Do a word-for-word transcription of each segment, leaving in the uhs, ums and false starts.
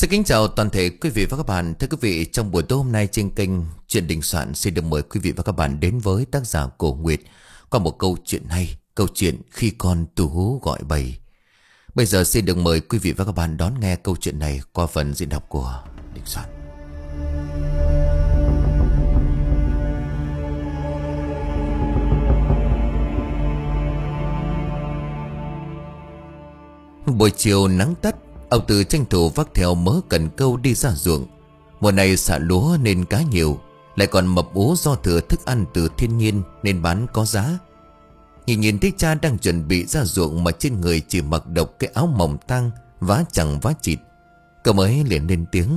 Xin kính chào toàn thể quý vị và các bạn. Thưa quý vị, trong buổi tối hôm nay trên kênh Chuyện Đình Soạn xin được mời quý vị và các bạn đến với tác giả Cổ Nguyệt qua một câu chuyện hay, câu chuyện Khi Con Tu Hú Gọi Bầy. Bây giờ xin được mời quý vị và các bạn đón nghe câu chuyện này qua phần diễn đọc của Đình Soạn. Buổi chiều nắng tắt, ông Tư tranh thủ vác theo mớ cần câu đi ra ruộng. Mùa này xạ lúa nên cá nhiều, lại còn mập ú do thừa thức ăn từ thiên nhiên nên bán có giá. Nhìn nhìn thấy cha đang chuẩn bị ra ruộng mà trên người chỉ mặc độc cái áo mỏng tang, vá chẳng vá chịt, cậu mới liền lên tiếng: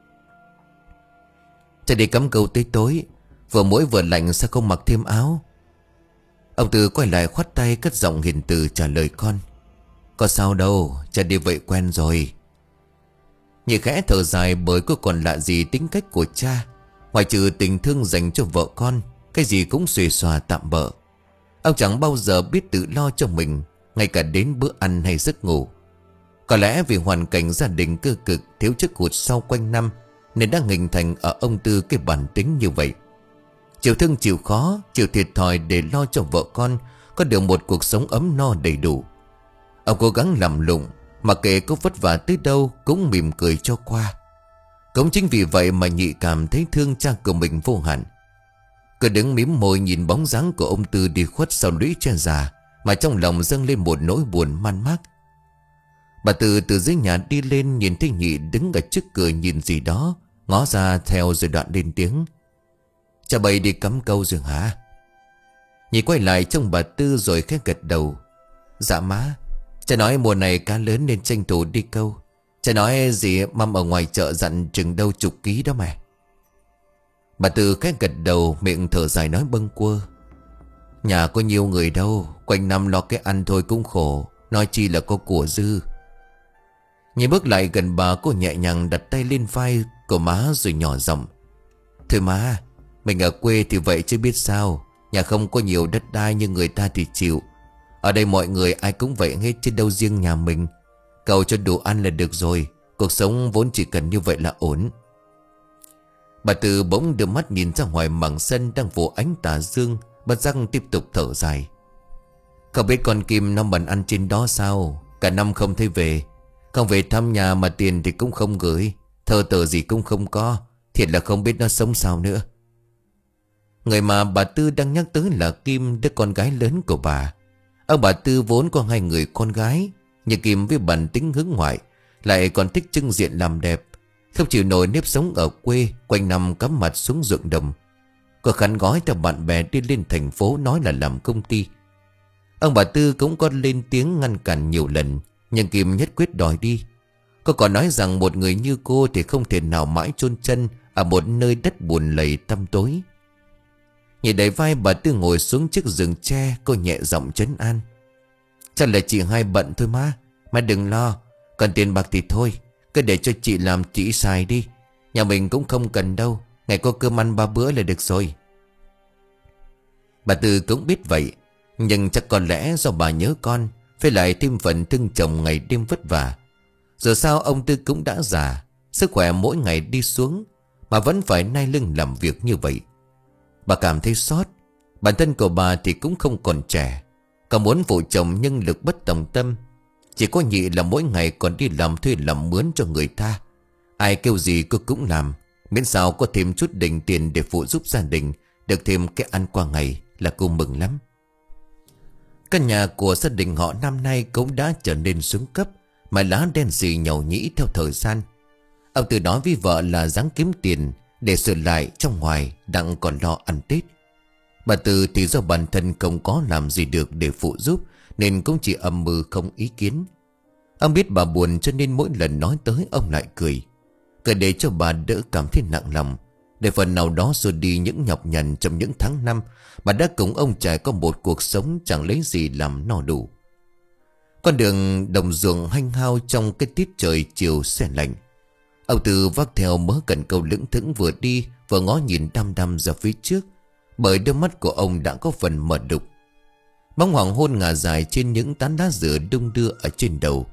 "Cha đi cắm câu tới tối, vừa mỗi vừa lạnh sao không mặc thêm áo?" Ông Tư quay lại khoát tay cất giọng hiền từ trả lời con: "Có sao đâu, cha đi vậy quen rồi." Nhị khẽ thở dài bởi có còn lạ gì tính cách của cha. Ngoài trừ tình thương dành cho vợ con, cái gì cũng xuề xòa tạm bợ. Ông chẳng bao giờ biết tự lo cho mình, ngay cả đến bữa ăn hay giấc ngủ. Có lẽ vì hoàn cảnh gia đình cơ cực, thiếu chất hụt sau quanh năm, nên đã hình thành ở ông Tư cái bản tính như vậy. Chịu thương chịu khó, chịu thiệt thòi để lo cho vợ con có được một cuộc sống ấm no đầy đủ. Ông cố gắng làm lụng, mà kể có vất vả tới đâu cũng mỉm cười cho qua. Cũng chính vì vậy mà Nhị cảm thấy thương cha của mình vô hạn. Cứ đứng mím môi nhìn bóng dáng của ông Tư đi khuất sau lũy tre già, mà trong lòng dâng lên một nỗi buồn man mác. Bà Tư từ dưới nhà đi lên, nhìn thấy Nhị đứng ở trước cửa nhìn gì đó, ngó ra theo rồi đoạn lên tiếng: "Cha bày đi cắm câu rồi hả?" Nhị quay lại trông bà Tư rồi khẽ gật đầu: "Dạ má, cha nói mùa này cá lớn nên tranh thủ đi câu. Cha nói gì mâm ở ngoài chợ dặn chừng đâu chục ký đó mà." Bà Tư khẽ gật đầu, miệng thở dài nói bâng quơ: "Nhà có nhiều người đâu, quanh năm lo cái ăn thôi cũng khổ, nói chi là có của dư." Nhìn bước lại gần bà, cô nhẹ nhàng đặt tay lên vai của má rồi nhỏ giọng: "Thôi má, mình ở quê thì vậy chứ biết sao. Nhà không có nhiều đất đai như người ta thì chịu. Ở đây mọi người ai cũng vậy hết chứ đâu riêng nhà mình. Cầu cho đủ ăn là được rồi. Cuộc sống vốn chỉ cần như vậy là ổn." Bà Tư bỗng đưa mắt nhìn ra ngoài mảng sân đang phủ ánh tà dương, bất giác tiếp tục thở dài: "Không biết con Kim nó bận ăn trên đó sao? Cả năm không thấy về. Không về thăm nhà mà tiền thì cũng không gửi. Thơ tờ gì cũng không có. Thiệt là không biết nó sống sao nữa." Người mà bà Tư đang nhắc tới là Kim, đứa con gái lớn của bà. Ông bà Tư vốn có hai người con gái, nhưng Kim với bản tính hướng ngoại lại còn thích trưng diện làm đẹp, không chịu nổi nếp sống ở quê, quanh năm cắm mặt xuống ruộng đồng. Cô khăn gói theo bạn bè đi lên thành phố nói là làm công ty. Ông bà Tư cũng có lên tiếng ngăn cản nhiều lần, nhưng Kim nhất quyết đòi đi. Cô còn nói rằng một người như cô thì không thể nào mãi chôn chân ở một nơi đất bùn lầy tăm tối. Nhìn đẩy vai bà Tư ngồi xuống chiếc giường tre, cô nhẹ giọng trấn an: "Chắc là chị hai bận thôi má. Má đừng lo. Còn tiền bạc thì thôi, cứ để cho chị làm chị xài đi. Nhà mình cũng không cần đâu. Ngày có cơm ăn ba bữa là được rồi." Bà Tư cũng biết vậy, nhưng chắc có lẽ do bà nhớ con, phải lại thêm phần thương chồng ngày đêm vất vả. Giờ sao ông Tư cũng đã già, sức khỏe mỗi ngày đi xuống, mà vẫn phải nai lưng làm việc như vậy. Bà cảm thấy xót. Bản thân của bà thì cũng không còn trẻ, còn muốn phụ chồng nhưng lực bất tòng tâm. Chỉ có Nhị là mỗi ngày còn đi làm thuê làm mướn cho người ta. Ai kêu gì cô cũng làm, miễn sao có thêm chút đỉnh tiền để phụ giúp gia đình, được thêm cái ăn qua ngày là cô mừng lắm. Căn nhà của gia đình họ năm nay cũng đã trở nên xuống cấp, mái lá đen xì nhầu nhĩ theo thời gian. Ông Tư nói với vợ là ráng kiếm tiền để sửa lại, trong ngoài đang còn lo ăn Tết. Bà Tư thì do bản thân không có làm gì được để phụ giúp, nên cũng chỉ âm mưu không ý kiến. Ông biết bà buồn cho nên mỗi lần nói tới ông lại cười, cười để cho bà đỡ cảm thấy nặng lòng, để phần nào đó rồi đi những nhọc nhằn trong những tháng năm bà đã cùng ông trải qua một cuộc sống chẳng lấy gì làm no đủ. Con đường đồng ruộng hanh hao trong cái tiết trời chiều se lạnh. Ông Tư vác theo mớ cần câu lững thững, vừa đi vừa ngó nhìn đăm đăm ra phía trước, bởi đôi mắt của ông đã có phần mờ đục. Bóng hoàng hôn ngả dài trên những tán lá dừa đung đưa ở trên đầu.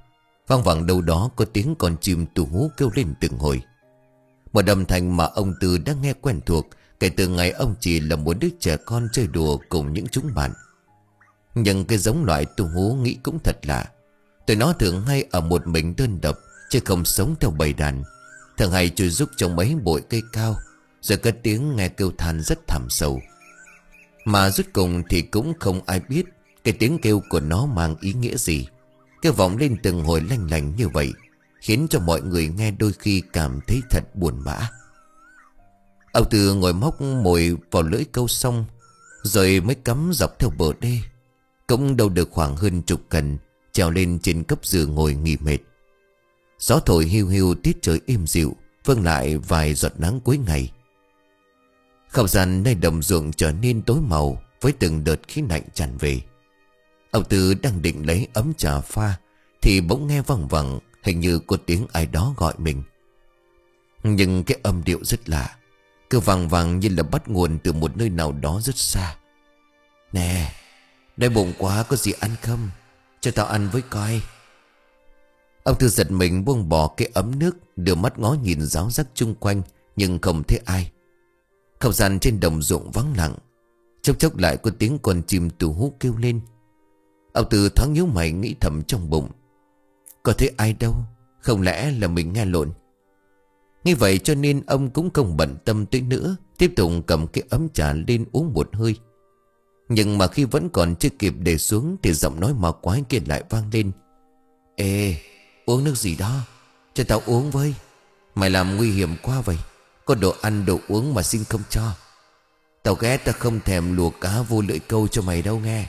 Vang vẳng đâu đó có tiếng con chim tù hú kêu lên từng hồi. Một âm thanh mà ông Tư đã nghe quen thuộc kể từ ngày ông chỉ là một đứa trẻ con chơi đùa cùng những chúng bạn. Nhưng cái giống loại tù hú nghĩ cũng thật lạ. Tụi nó thường hay ở một mình đơn độc, chứ không sống theo bầy đàn. Thường hay chui rúc trong mấy bụi cây cao, rồi cất tiếng nghe kêu than rất thảm sầu. Mà rốt cùng thì cũng không ai biết cái tiếng kêu của nó mang ý nghĩa gì. Kêu vọng lên từng hồi lanh lành như vậy, khiến cho mọi người nghe đôi khi cảm thấy thật buồn bã. Ông Tư ngồi móc mồi vào lưỡi câu xong, rồi mới cắm dọc theo bờ đê. Cũng đâu được khoảng hơn chục cần, trèo lên trên cấp dừa ngồi nghỉ mệt. Gió thổi hiu hiu, tiết trời êm dịu, vâng lại vài giọt nắng cuối ngày. Không gian nơi đồng ruộng trở nên tối màu với từng đợt khí lạnh tràn về. Ông Tư đang định lấy ấm trà pha thì bỗng nghe văng vẳng, hình như có tiếng ai đó gọi mình. Nhưng cái âm điệu rất lạ, cứ vang vang như là bắt nguồn từ một nơi nào đó rất xa. Nè, đói bụng quá, có gì ăn không? Cho tao ăn với coi. Ông Tư giật mình buông bỏ cái ấm nước, đưa mắt ngó nhìn ráo rắc chung quanh, nhưng không thấy ai. Không gian trên đồng ruộng vắng lặng. Chốc chốc lại có tiếng con chim tù hú kêu lên. Ông Tư thoáng nhíu mày nghĩ thầm trong bụng, có thấy ai đâu, không lẽ là mình nghe lộn. Như vậy cho nên ông cũng không bận tâm tới nữa, tiếp tục cầm cái ấm trà lên uống một hơi. Nhưng mà khi vẫn còn chưa kịp để xuống thì giọng nói ma quái kia lại vang lên. Ê, uống nước gì đó, cho tao uống với. Mày làm nguy hiểm quá vậy, có đồ ăn đồ uống mà xin không cho. Tao ghét, tao không thèm lùa cá vô lưỡi câu cho mày đâu nghe.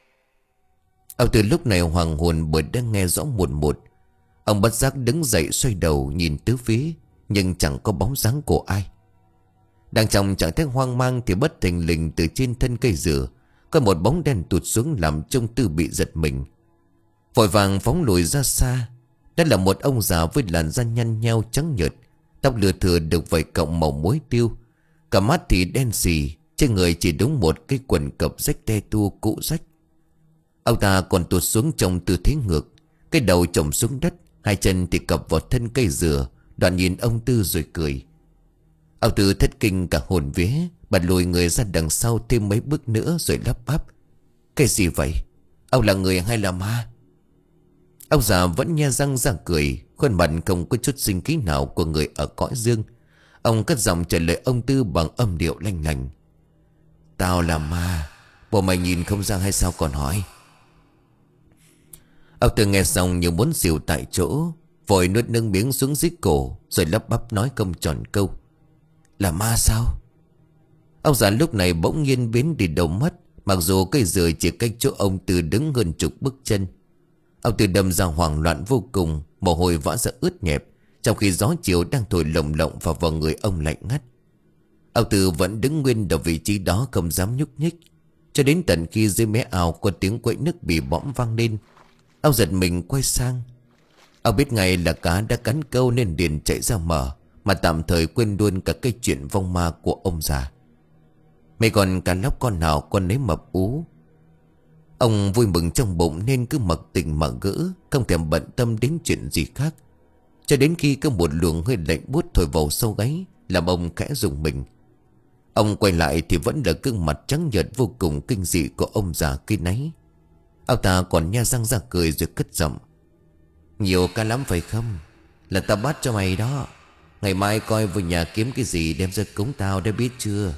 Ông Tư lúc này hoàng hồn bởi đang nghe rõ một một. Ông bất giác đứng dậy xoay đầu nhìn tứ phía, nhưng chẳng có bóng dáng của ai. Đang trong trạng thái hoang mang thì bất thình lình từ trên thân cây dừa có một bóng đen tụt xuống làm trông Tư bị giật mình. Vội vàng phóng lùi ra xa. Đó là một ông già với làn da nhăn nheo trắng nhợt, tóc lưa thưa được vẩy cọng màu muối tiêu, cả mắt thì đen xì, trên người chỉ đúng một cái quần cộc rách te tua cũ rách. Ông ta còn tụt xuống trong tư thế ngược, cái đầu chồng xuống đất, hai chân thì cập vào thân cây dừa. Đoạn nhìn ông Tư rồi cười. Ông Tư thất kinh cả hồn vía, bật lùi người ra đằng sau thêm mấy bước nữa rồi lắp bắp. Cái gì vậy? Ông là người hay là ma? Ông già vẫn nhe răng ra cười, khuôn mặt không có chút sinh khí nào của người ở cõi dương. Ông cất giọng trả lời ông Tư bằng âm điệu lanh lành. Tao là ma, bộ mày nhìn không ra hay sao còn hỏi? Ông Tư nghe xong như muốn xỉu tại chỗ, vội nuốt nước miếng xuống dưới cổ, rồi lắp bắp nói không tròn câu. Là ma sao? Ông già lúc này bỗng nhiên biến đi đâu mất, mặc dù cây dừa chỉ cách chỗ ông Tư đứng hơn chục bước chân. Ông Tư đâm ra hoảng loạn vô cùng, mồ hôi vã ra ướt nhẹp, trong khi gió chiều đang thổi lồng lộng vào vào người ông lạnh ngắt. Ông Tư vẫn đứng nguyên ở vị trí đó không dám nhúc nhích, cho đến tận khi dưới mé ao có tiếng quẫy nước bị bõm vang lên. Ông giật mình quay sang. Ông biết ngay là cá đã cắn câu nên liền chạy ra mở, mà tạm thời quên luôn cả cái chuyện vong ma của ông già. Mấy con cá lóc con nào con nấy mập ú. Ông vui mừng trong bụng nên cứ mặc tình mà gỡ, không thèm bận tâm đến chuyện gì khác. Cho đến khi có một luồng hơi lạnh buốt thổi vào sâu gáy, làm ông khẽ rùng mình. Ông quay lại thì vẫn là gương mặt trắng nhợt vô cùng kinh dị của ông già khi nãy. Ông ta còn nhe răng ra cười rồi cất giọng. Nhiều cá lắm phải không? Là tao bắt cho mày đó. Ngày mai coi về nhà kiếm cái gì đem ra cúng tao đã biết chưa?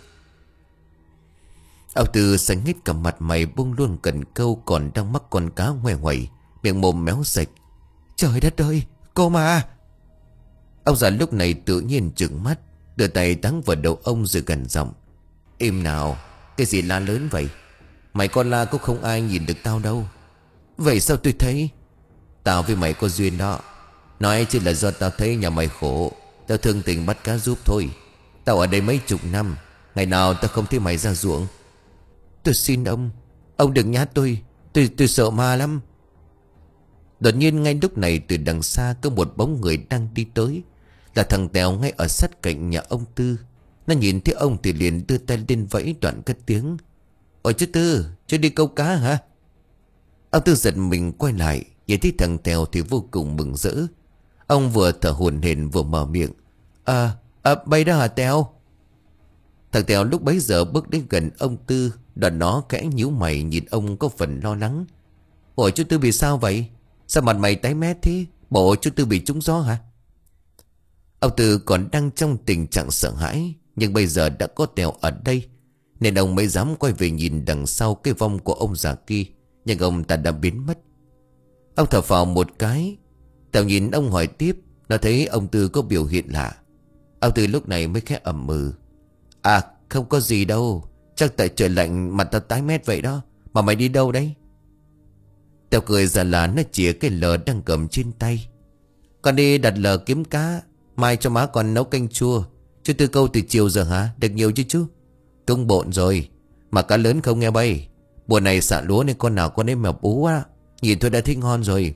Ông Tư xanh hết cả mặt mày, buông luôn cần câu còn đang mắc con cá ngoe ngoẩy, miệng mồm méo sạch. Trời đất ơi, cô mà! Ông già lúc này tự nhiên trừng mắt, đưa tay táng vào đầu ông rồi gần giọng. Im nào, cái gì la lớn vậy? Mày con la cũng không ai nhìn được tao đâu. Vậy sao tôi thấy? Tao với mày có duyên đó. Nói chỉ là do tao thấy nhà mày khổ, tao thương tình bắt cá giúp thôi. Tao ở đây mấy chục năm, ngày nào tao không thấy mày ra ruộng. Tôi xin ông, ông đừng nhát tôi, Tôi tôi sợ ma lắm. Đột nhiên ngay lúc này từ đằng xa có một bóng người đang đi tới. Là thằng Tèo ngay ở sát cạnh nhà ông Tư. Nó nhìn thấy ông thì liền đưa tay lên vẫy, đoạn cất tiếng. Ôi chú Tư, chú đi câu cá hả? Ông Tư giật mình quay lại, Nhìn thấy thằng Tèo thì vô cùng mừng rỡ. Ông vừa thở hổn hển vừa mở miệng. À, à bay đó hả Tèo? Thằng Tèo lúc bấy giờ bước đến gần ông Tư. Đoạn nó khẽ nhíu mày nhìn ông có phần lo lắng. Ủa chú Tư bị sao vậy? Sao mặt mày tái mét thế? Bộ chú Tư bị trúng gió hả? Ông Tư còn đang trong tình trạng sợ hãi. Nhưng bây giờ đã có Tèo ở đây nên ông mới dám quay về nhìn đằng sau cái vong của ông già kia. Nhưng ông ta đã biến mất. Ông thở phào một cái. Tèo nhìn ông hỏi tiếp. Nó thấy ông Tư có biểu hiện lạ. Ông Tư lúc này mới khẽ ậm ừ. À không có gì đâu. Chắc tại trời lạnh mặt ta tái mét vậy đó. Mà mày đi đâu đấy? Tèo cười già là nó chìa cái lờ đang cầm trên tay. Con đi đặt lờ kiếm cá. Mai cho má con nấu canh chua. Chú Tư câu từ chiều giờ hả? Được nhiều chứ chú? Công bộn rồi. Mà cá lớn không nghe bay. Mùa này xạ lúa nên con nào con ấy mèo bú á. Nhìn tôi đã thấy ngon rồi.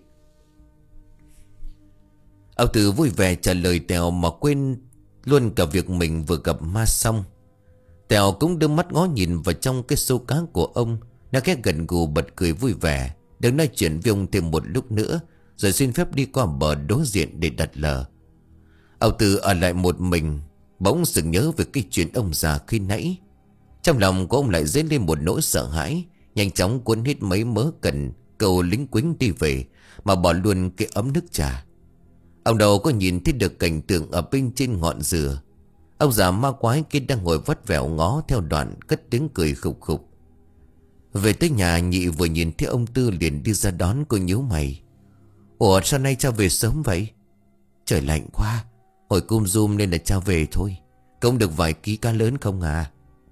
Ông Tư vui vẻ trả lời Tèo mà quên luôn cả việc mình vừa gặp ma xong. Tèo cũng đưa mắt ngó nhìn vào trong cái xô cá của ông. Nó khẽ gần gù bật cười vui vẻ. Đứng nói chuyện với ông thêm một lúc nữa. Rồi xin phép đi qua bờ đối diện để đặt lờ. Ông Tư ở lại một mình. Bỗng sực nhớ về cái chuyện ông già khi nãy. Trong lòng của ông lại dấy lên một nỗi sợ hãi. Nhanh chóng cuốn hết mấy mớ cần cầu lính quính đi về. Mà bỏ luôn cái ấm nước trà. Ông đâu có nhìn thấy được cảnh tượng ở bên trên ngọn dừa. Ông già ma quái kia đang ngồi vắt vẻo ngó theo đoạn cất tiếng cười khục khục. Về tới nhà nhị vừa nhìn thấy ông Tư liền đi ra đón. Cô nhíu mày. Ủa sao nay cha về sớm vậy? Trời lạnh quá. Hồi cum zoom nên là cha về thôi. Công được vài ký cá lớn không à?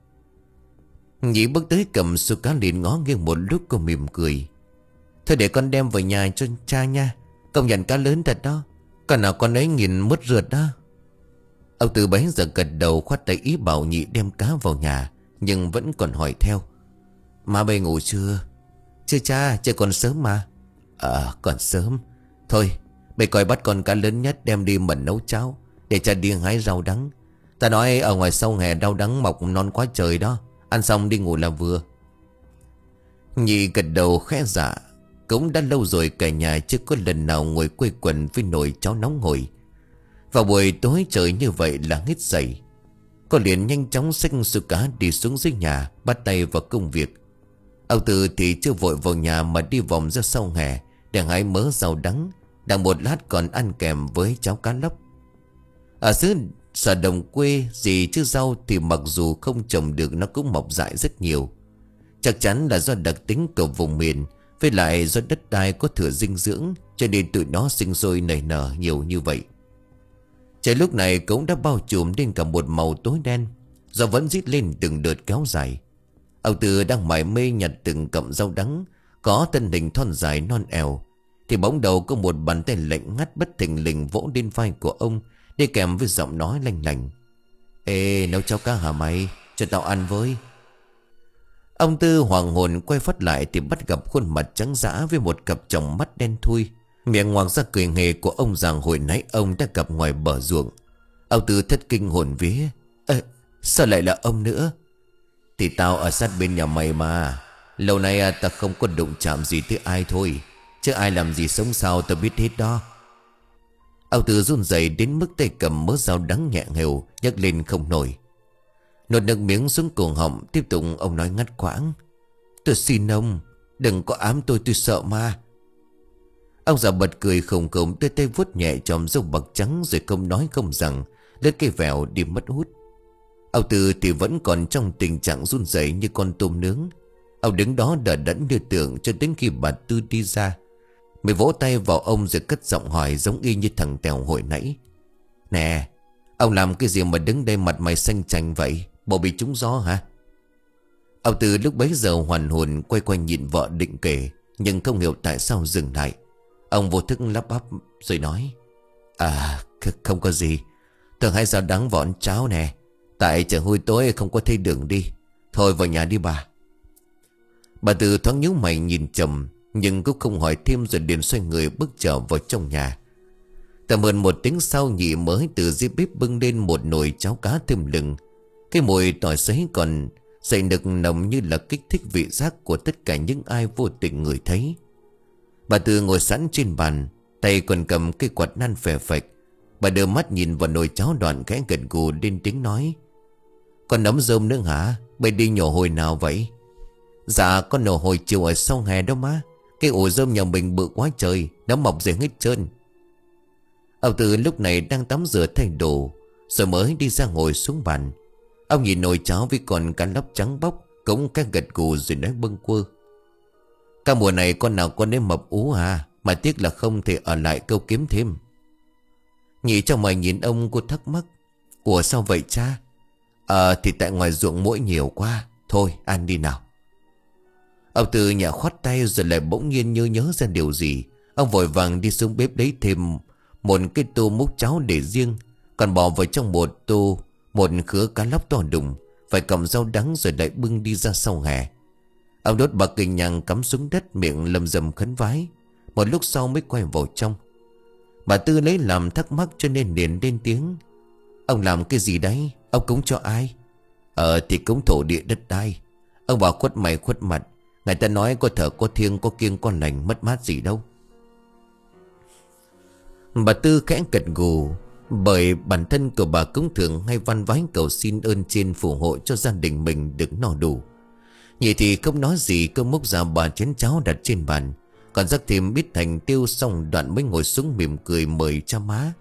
Nhị bước tới cầm số cá liền ngó nghiêng một lúc cô mỉm cười. Thôi để con đem về nhà cho cha nha. Công nhận cá lớn thật đó. Con nào con ấy nhìn mứt rượt đó. Ông Tư bấy giờ gật đầu khoát tay ý bảo nhị đem cá vào nhà. Nhưng vẫn còn hỏi theo. Má bây ngủ chưa? Chưa cha, chưa còn sớm mà. À còn sớm. Thôi bây coi bắt con cá lớn nhất đem đi mần nấu cháo. Để cha đi hái rau đắng. Ta nói ở ngoài sau hè rau đắng mọc non quá trời đó. Ăn xong đi ngủ là vừa. Nhị gật đầu khẽ dạ. Cũng đã lâu rồi cả nhà chưa có lần nào ngồi quây quần với nồi cháo nóng hổi. Vào buổi tối trời như vậy là hết dậy. Cô liền nhanh chóng xách số cá đi xuống dưới nhà. Bắt tay vào công việc. Ông Tư thì chưa vội vào nhà mà đi vòng ra sau hè để hái mớ rau đắng. Đằng một lát còn ăn kèm với cháo cá lóc. Ở xứ sở đồng quê gì chứ rau thì mặc dù không trồng được nó cũng mọc dại rất nhiều. Chắc chắn là do đặc tính của vùng miền. Với lại do đất đai có thừa dinh dưỡng cho nên tụi nó sinh sôi nảy nở nhiều như vậy. Trời lúc này cũng đã bao trùm lên cả một màu tối đen. Gió vẫn rít lên từng đợt kéo dài. Ông Tư đang mải mê nhặt từng cọng rau đắng có thân hình thon dài non èo. Thì bỗng đầu có một bàn tay lạnh ngắt bất thình lình vỗ lên vai của ông. Đi kèm với giọng nói lanh lành. Ê nấu cháo cá hả mày? Cho tao ăn với. Ông Tư hoàng hồn quay phát lại thì bắt gặp khuôn mặt trắng dã với một cặp tròng mắt đen thui. Miệng ngoạc ra cười nghề của ông giàng hồi nãy ông đã gặp ngoài bờ ruộng. Ông Tư thất kinh hồn vía. Ê, sao lại là ông nữa? Thì tao ở sát bên nhà mày mà. Lâu nay à, ta không có đụng chạm gì tới ai thôi. Chứ ai làm gì sống sao tao biết hết đó. Ông Tư run rẩy đến mức tay cầm mớ dao đắng nhẹ nghèo nhấc lên không nổi. Nuốt nước miếng xuống cổ họng. Tiếp tục ông nói ngắt quãng. Tôi xin ông đừng có ám tôi, tôi sợ ma. Ông già bật cười khùng khùng, đưa tay vuốt nhẹ chòm râu bạc trắng rồi không nói không rằng lướt cây vẹo đi mất hút. Ông Tư thì vẫn còn trong tình trạng run rẩy như con tôm nướng. Ông đứng đó đờ đẫn như tượng cho đến khi bà Tư đi ra. Mới vỗ tay vào ông rồi cất giọng hỏi giống y như thằng Tèo hồi nãy. Nè, ông làm cái gì mà đứng đây mặt mày xanh chành vậy? Bộ bị trúng gió hả? Ông Tư lúc bấy giờ hoàn hồn quay quanh nhìn vợ định kể. Nhưng không hiểu tại sao dừng lại. Ông vô thức lắp bắp rồi nói. À không có gì. Thường hay rau đắng vào ăn cháo nè. Tại trời hôi tối không có thấy đường đi. Thôi vào nhà đi bà. Bà Tư thoáng nhíu mày nhìn chồng. Nhưng cũng không hỏi thêm rồi liền xoay người bước trở vào trong nhà. Tầm hơn một tiếng sau nhị mới từ dưới bếp bưng lên một nồi cháo cá thơm lừng. Cái mùi tỏi sấy còn dậy nực nồng như là kích thích vị giác của tất cả những ai vô tình ngửi thấy. Bà Tư ngồi sẵn trên bàn, tay còn cầm cây quạt nan phè phạch. Bà đưa mắt nhìn vào nồi cháo đoạn khẽ gật gù lên tiếng nói: "Con nấm rơm nữa hả? Bây đi nhổ hồi nào vậy?" "Dạ con nổ hồi chiều ở sau hè đó má. Cái ổ rơm nhà mình bự quá trời, nó mọc rễ hết trơn." Ông Tư lúc này đang tắm rửa thay đồ, rồi mới đi ra ngồi xuống bàn. Ông nhìn nồi cháo với con cá lóc trắng bóc, cũng các gật gù rồi nói bâng quơ: "Cả mùa này con nào con ấy mập ú à, mà tiếc là không thể ở lại câu kiếm thêm." Nhị trong mày nhìn ông, cô thắc mắc: "Ủa sao vậy cha?" "Ờ thì tại ngoài ruộng muỗi nhiều quá. Thôi ăn đi nào." Ông Tư nhả khoát tay rồi lại bỗng nhiên nhớ nhớ ra điều gì. Ông vội vàng đi xuống bếp lấy thêm một cái tô múc cháo để riêng, còn bỏ vào trong một tô một khứa cá lóc to đùng, vài cọng rau đắng, rồi lại bưng đi ra sau hè. Ông đốt bạc cây nhang cắm xuống đất, miệng lầm rầm khấn vái. Một lúc sau mới quay vào trong. Bà Tư lấy làm thắc mắc cho nên liền lên tiếng: "Ông làm cái gì đấy? Ông cúng cho ai?" "Ờ thì cúng thổ địa đất đai. Ông bảo khuất mày khuất mặt. Người ta nói có thở có thiêng có kiêng có lành, mất mát gì đâu." Bà Tư khẽ gật gù. Bởi bản thân của bà cũng thường hay van vái cầu xin ơn trên phù hộ cho gia đình mình được no đủ. Nhị thì không nói gì, cứ múc ra bà chén cháo đặt trên bàn, còn rắc thêm bít thành tiêu, xong đoạn mới ngồi xuống mỉm cười mời cha má.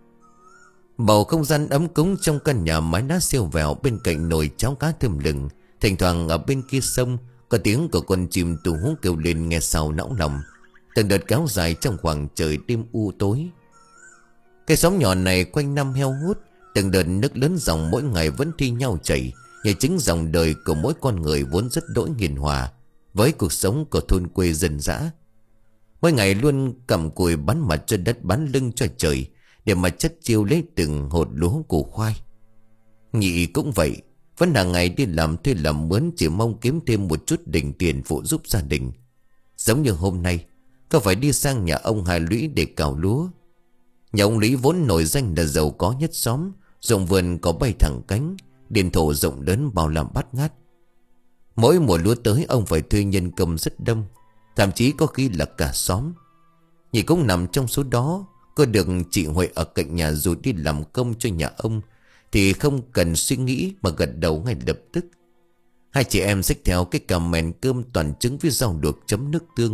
Bầu không gian ấm cúng trong căn nhà mái lá siêu vẹo bên cạnh nồi cháo cá thơm lừng. Thỉnh thoảng ở bên kia sông có tiếng của con chim tù hú kêu lên nghe sầu não lòng, từng đợt kéo dài trong khoảng trời đêm u tối. Cái xóm nhỏ này quanh năm heo hút, từng đợt nước lớn dòng mỗi ngày vẫn thi nhau chảy, như chính dòng đời của mỗi con người vốn rất đỗi hiền hòa với cuộc sống của thôn quê dân dã. Mỗi ngày luôn cầm cùi bán mặt cho đất, bán lưng cho trời, để mà chất chiêu lấy từng hột lúa củ khoai. Nhị cũng vậy, vẫn hàng ngày đi làm thuê làm mướn, chỉ mong kiếm thêm một chút đỉnh tiền phụ giúp gia đình. Giống như hôm nay, có phải đi sang nhà ông Hai Lũy để cào lúa. Nhà ông Lý vốn nổi danh là giàu có nhất xóm, ruộng vườn có bay thẳng cánh, điền thổ rộng lớn bao làm bát ngát. Mỗi mùa lúa tới ông phải thuê nhân công rất đông, thậm chí có khi là cả xóm. Nhị cũng nằm trong số đó. Có được chị Huệ ở cạnh nhà rồi đi làm công cho nhà ông thì không cần suy nghĩ mà gật đầu ngay lập tức. Hai chị em xách theo cái cà mèn cơm toàn trứng với rau luộc chấm nước tương.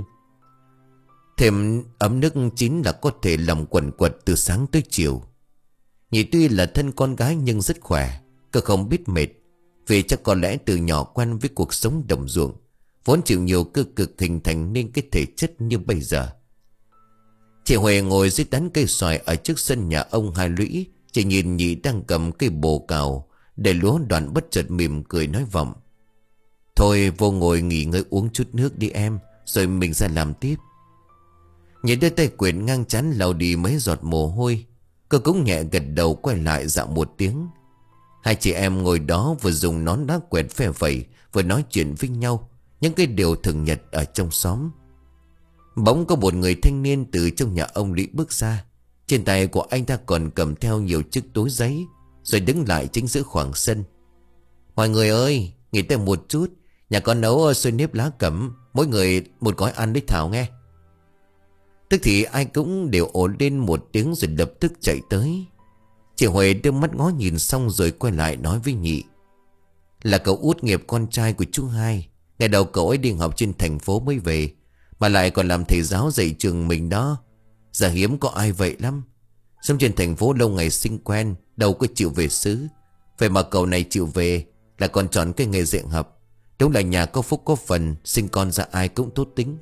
Thêm ấm nước chín là có thể làm quần quật từ sáng tới chiều. Nhị tuy là thân con gái nhưng rất khỏe, cơ không biết mệt, vì chắc có lẽ từ nhỏ quen với cuộc sống đồng ruộng, vốn chịu nhiều cơ cực hình thành nên cái thể chất như bây giờ. Chị Huệ ngồi dưới tán cây xoài ở trước sân nhà ông Hai Lũy, chị nhìn nhị đang cầm cây bồ cào để lúa, đoạn bất chợt mỉm cười nói vọng: "Thôi vô ngồi nghỉ ngơi uống chút nước đi em, rồi mình ra làm tiếp." Nhị đưa tay quyện ngang trán lau đi mấy giọt mồ hôi. Cô cũng nhẹ gật đầu quay lại dạ một tiếng. Hai chị em ngồi đó vừa dùng nón lá quẹt phe phẩy, vừa nói chuyện với nhau những cái điều thường nhật ở trong xóm. Bỗng có một người thanh niên từ trong nhà ông Lý bước ra. Trên tay của anh ta còn cầm theo nhiều chiếc túi giấy, rồi đứng lại chính giữa khoảng sân. "Mọi người ơi, nghỉ tay một chút, nhà con nấu xôi nếp lá cẩm, mỗi người một gói ăn đấy Thảo nghe." Tức thì ai cũng đều ồn lên một tiếng rồi lập tức chạy tới. Chị Huệ đưa mắt ngó nhìn xong rồi quay lại nói với nhị: "Là cậu út nghiệp con trai của chú Hai. Ngày đầu cậu ấy đi học trên thành phố mới về, mà lại còn làm thầy giáo dạy trường mình đó. Giờ hiếm có ai vậy lắm. Sống trên thành phố lâu ngày sinh quen, đâu có chịu về xứ. Vậy mà cậu này chịu về, là còn chọn cái nghề dạy học. Đúng là nhà có phúc có phần, sinh con ra ai cũng tốt tính."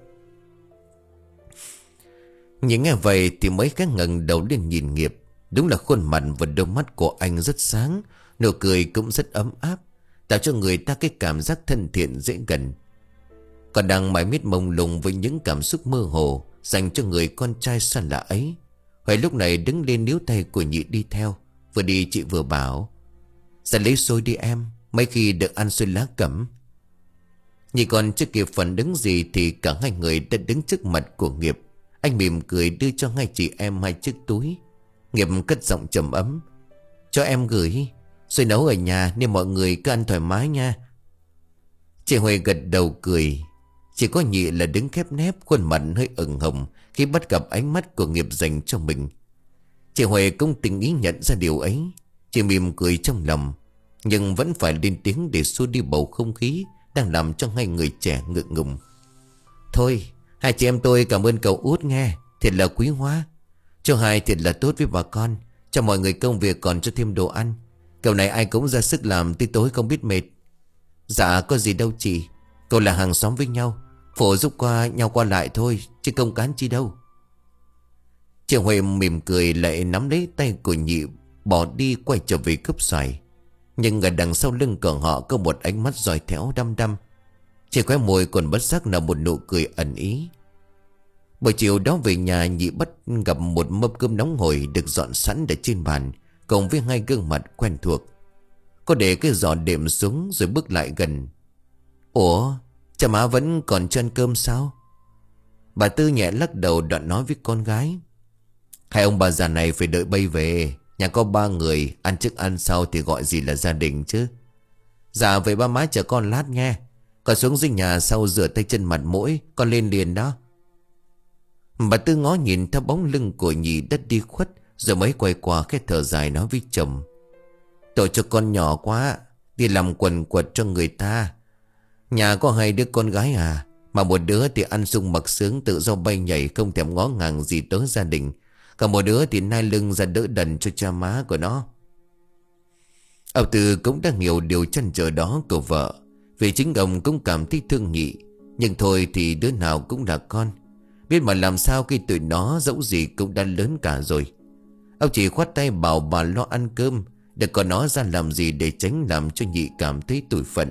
Nhìn nghe vậy thì mấy cái ngẩng đầu lên nhìn nghiệp. Đúng là khuôn mặt và đôi mắt của anh rất sáng, nụ cười cũng rất ấm áp, tạo cho người ta cái cảm giác thân thiện dễ gần. Còn đang mải miết mông lung với những cảm xúc mơ hồ dành cho người con trai xa lạ ấy, Huệ lúc này đứng lên níu tay của nhị đi theo. Vừa đi chị vừa bảo: "Ra lấy xôi đi em, mấy khi được ăn xôi lá cẩm." Nhị còn chưa kịp phản ứng gì thì cả hai người đã đứng trước mặt của nghiệp. Anh mỉm cười đưa cho hai chị em hai chiếc túi. Nghiệp cất giọng trầm ấm: "Cho em gửi, xôi nấu ở nhà nên mọi người cứ ăn thoải mái nha." Chị Huệ gật đầu cười. Chỉ có Nhị là đứng khép nép, khuôn mặt hơi ửng hồng khi bắt gặp ánh mắt của Nghiệp dành cho mình. Chị Huệ cũng tình ý nhận ra điều ấy. Chị mỉm cười trong lòng, nhưng vẫn phải lên tiếng để xua đi bầu không khí đang làm cho hai người trẻ ngượng ngùng. Thôi, hai chị em tôi cảm ơn cậu Út nghe, thiệt là quý hóa. Chú Hai thiệt là tốt với bà con, cho mọi người công việc còn cho thêm đồ ăn. Cậu này ai cũng ra sức làm tới tối không biết mệt. Dạ có gì đâu chị, cậu là hàng xóm với nhau, phổ giúp qua nhau qua lại thôi, chứ công cán chi đâu. Chị Huệ mỉm cười lại nắm lấy tay của Nhị, bỏ đi quay trở về cướp xoài. Nhưng ở đằng sau lưng của họ có một ánh mắt dòi thẻo đăm đăm. Chỉ khóe môi còn bất giác là một nụ cười ẩn ý. Buổi chiều đó về nhà, Nhị bắt gặp một mâm cơm nóng hổi được dọn sẵn để trên bàn, cùng với hai gương mặt quen thuộc. Cô để cái giỏ đệm xuống rồi bước lại gần. Ủa, cha má vẫn còn cho ăn cơm sao? Bà Tư nhẹ lắc đầu đoạn nói với con gái. Hai ông bà già này phải đợi bay về. Nhà có ba người, ăn trước ăn sau thì gọi gì là gia đình chứ. Dạ vậy ba má chờ con lát nghe. Con xuống dưới nhà sau rửa tay chân mặt mũi, con lên liền đó. Bà Tư ngó nhìn theo bóng lưng của Nhị đất đi khuất, rồi mới quay qua khẽ thở dài nói với chồng. Tội cho con nhỏ quá, đi làm quần quật cho người ta. Nhà có hai đứa con gái à, mà một đứa thì ăn sung mặc sướng tự do bay nhảy, không thèm ngó ngàng gì tới gia đình. Còn một đứa thì nai lưng ra đỡ đần cho cha má của nó. Ông Tư cũng đang hiểu điều trăn trở đó của vợ, vì chính ông cũng cảm thấy thương Nhị. Nhưng thôi thì đứa nào cũng là con, biết mà làm sao khi tụi nó dẫu gì cũng đã lớn cả rồi. Ông chỉ khoát tay bảo bà lo ăn cơm, để có nó ra làm gì để tránh làm cho Nhị cảm thấy tủi phận.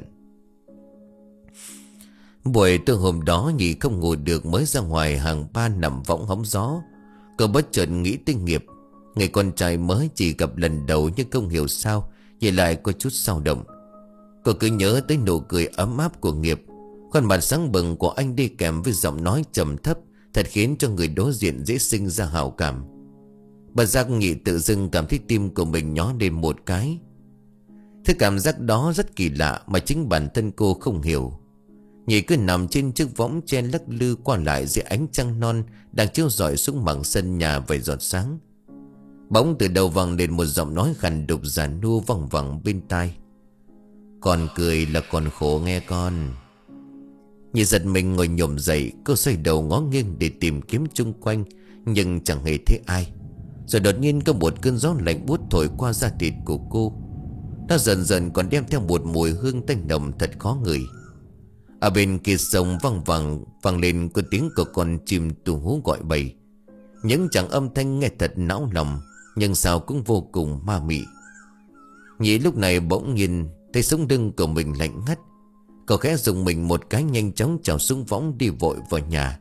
Buổi tối hôm đó Nhị không ngủ được, mới ra ngoài hàng ba nằm võng hóng gió. Cô bất chợt nghĩ tới Nghiệp. Người con trai mới chỉ gặp lần đầu, nhưng không hiểu sao Nhị lại có chút xao động. Cô cứ nhớ tới nụ cười ấm áp của Nghiệp, khuôn mặt sáng bừng của anh đi kèm với giọng nói trầm thấp, thật khiến cho người đối diện dễ sinh ra hảo cảm. Bất giác Nhị tự dưng cảm thấy tim của mình nhói lên một cái. Thứ cảm giác đó rất kỳ lạ mà chính bản thân cô không hiểu. Nhị cứ nằm trên chiếc võng tre lắc lư qua lại dưới ánh trăng non đang chiếu rọi xuống mảng sân nhà vài giọt sáng. Bỗng từ đầu vang lên một giọng nói khàn đục già nua văng vẳng bên tai. Con cười là còn khổ nghe con. Nhị giật mình ngồi nhổm dậy, cô xoay đầu ngó nghiêng để tìm kiếm chung quanh, nhưng chẳng hề thấy ai. Rồi đột nhiên có một cơn gió lạnh buốt thổi qua da thịt của cô. Nó dần dần còn đem theo một mùi hương tanh nồng thật khó ngửi. Ở bên kia sông vang vẳng vang lên có tiếng của con chim tù hú gọi bầy. Những chàng âm thanh nghe thật não lòng, nhưng sao cũng vô cùng ma mị. Nhị lúc này bỗng nhìn thấy sống lưng của mình lạnh ngắt. Cậu khẽ dùng mình một cái, nhanh chóng trèo xuống võng đi vội vào nhà.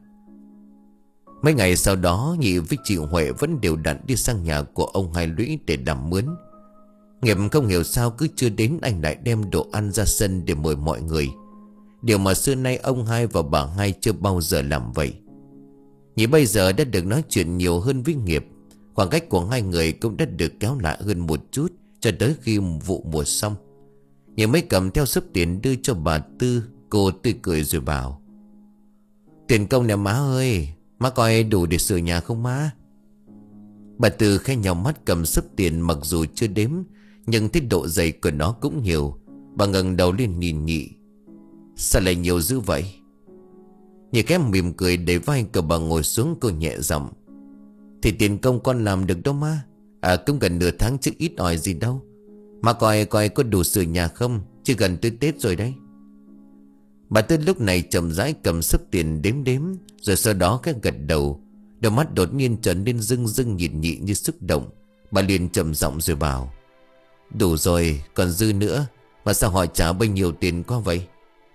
Mấy ngày sau đó Nhị với chị Huệ vẫn đều đặn đi sang nhà của ông Hai Lũy để đàm mướn. Nghiệp không hiểu sao cứ chưa đến anh lại đem đồ ăn ra sân để mời mọi người. Điều mà xưa nay ông Hai và bà Hai chưa bao giờ làm vậy. Nhị bây giờ đã được nói chuyện nhiều hơn với Nghiệp. Khoảng cách của hai người cũng đã được kéo lại hơn một chút, cho tới khi vụ mùa xong. Nhị mới cầm theo số tiền đưa cho bà Tư. Cô tươi cười rồi bảo: Tiền công nè má ơi, má coi đủ để sửa nhà không má? Bà Tư khẽ nhào mắt cầm sấp tiền, mặc dù chưa đếm, nhưng thấy độ dày của nó cũng nhiều. Bà ngẩng đầu lên nhìn Nhị: Sao lại nhiều dữ vậy? Nhị khẽ mỉm cười để vai của bà ngồi xuống. Cô nhẹ giọng: Thì tiền công con làm được đâu má. À cũng gần nửa tháng chứ ít ỏi gì đâu. Má coi coi có đủ sửa nhà không, chứ gần tới Tết rồi đấy. Bà Tư lúc này chậm rãi cầm sấp tiền đếm đếm, rồi sau đó cái gật đầu. Đôi mắt đột nhiên trở nên rưng rưng nhìn Nhị như xúc động. Bà liền trầm giọng rồi bảo: Đủ rồi, còn dư nữa. Mà sao họ trả bao nhiêu tiền quá vậy?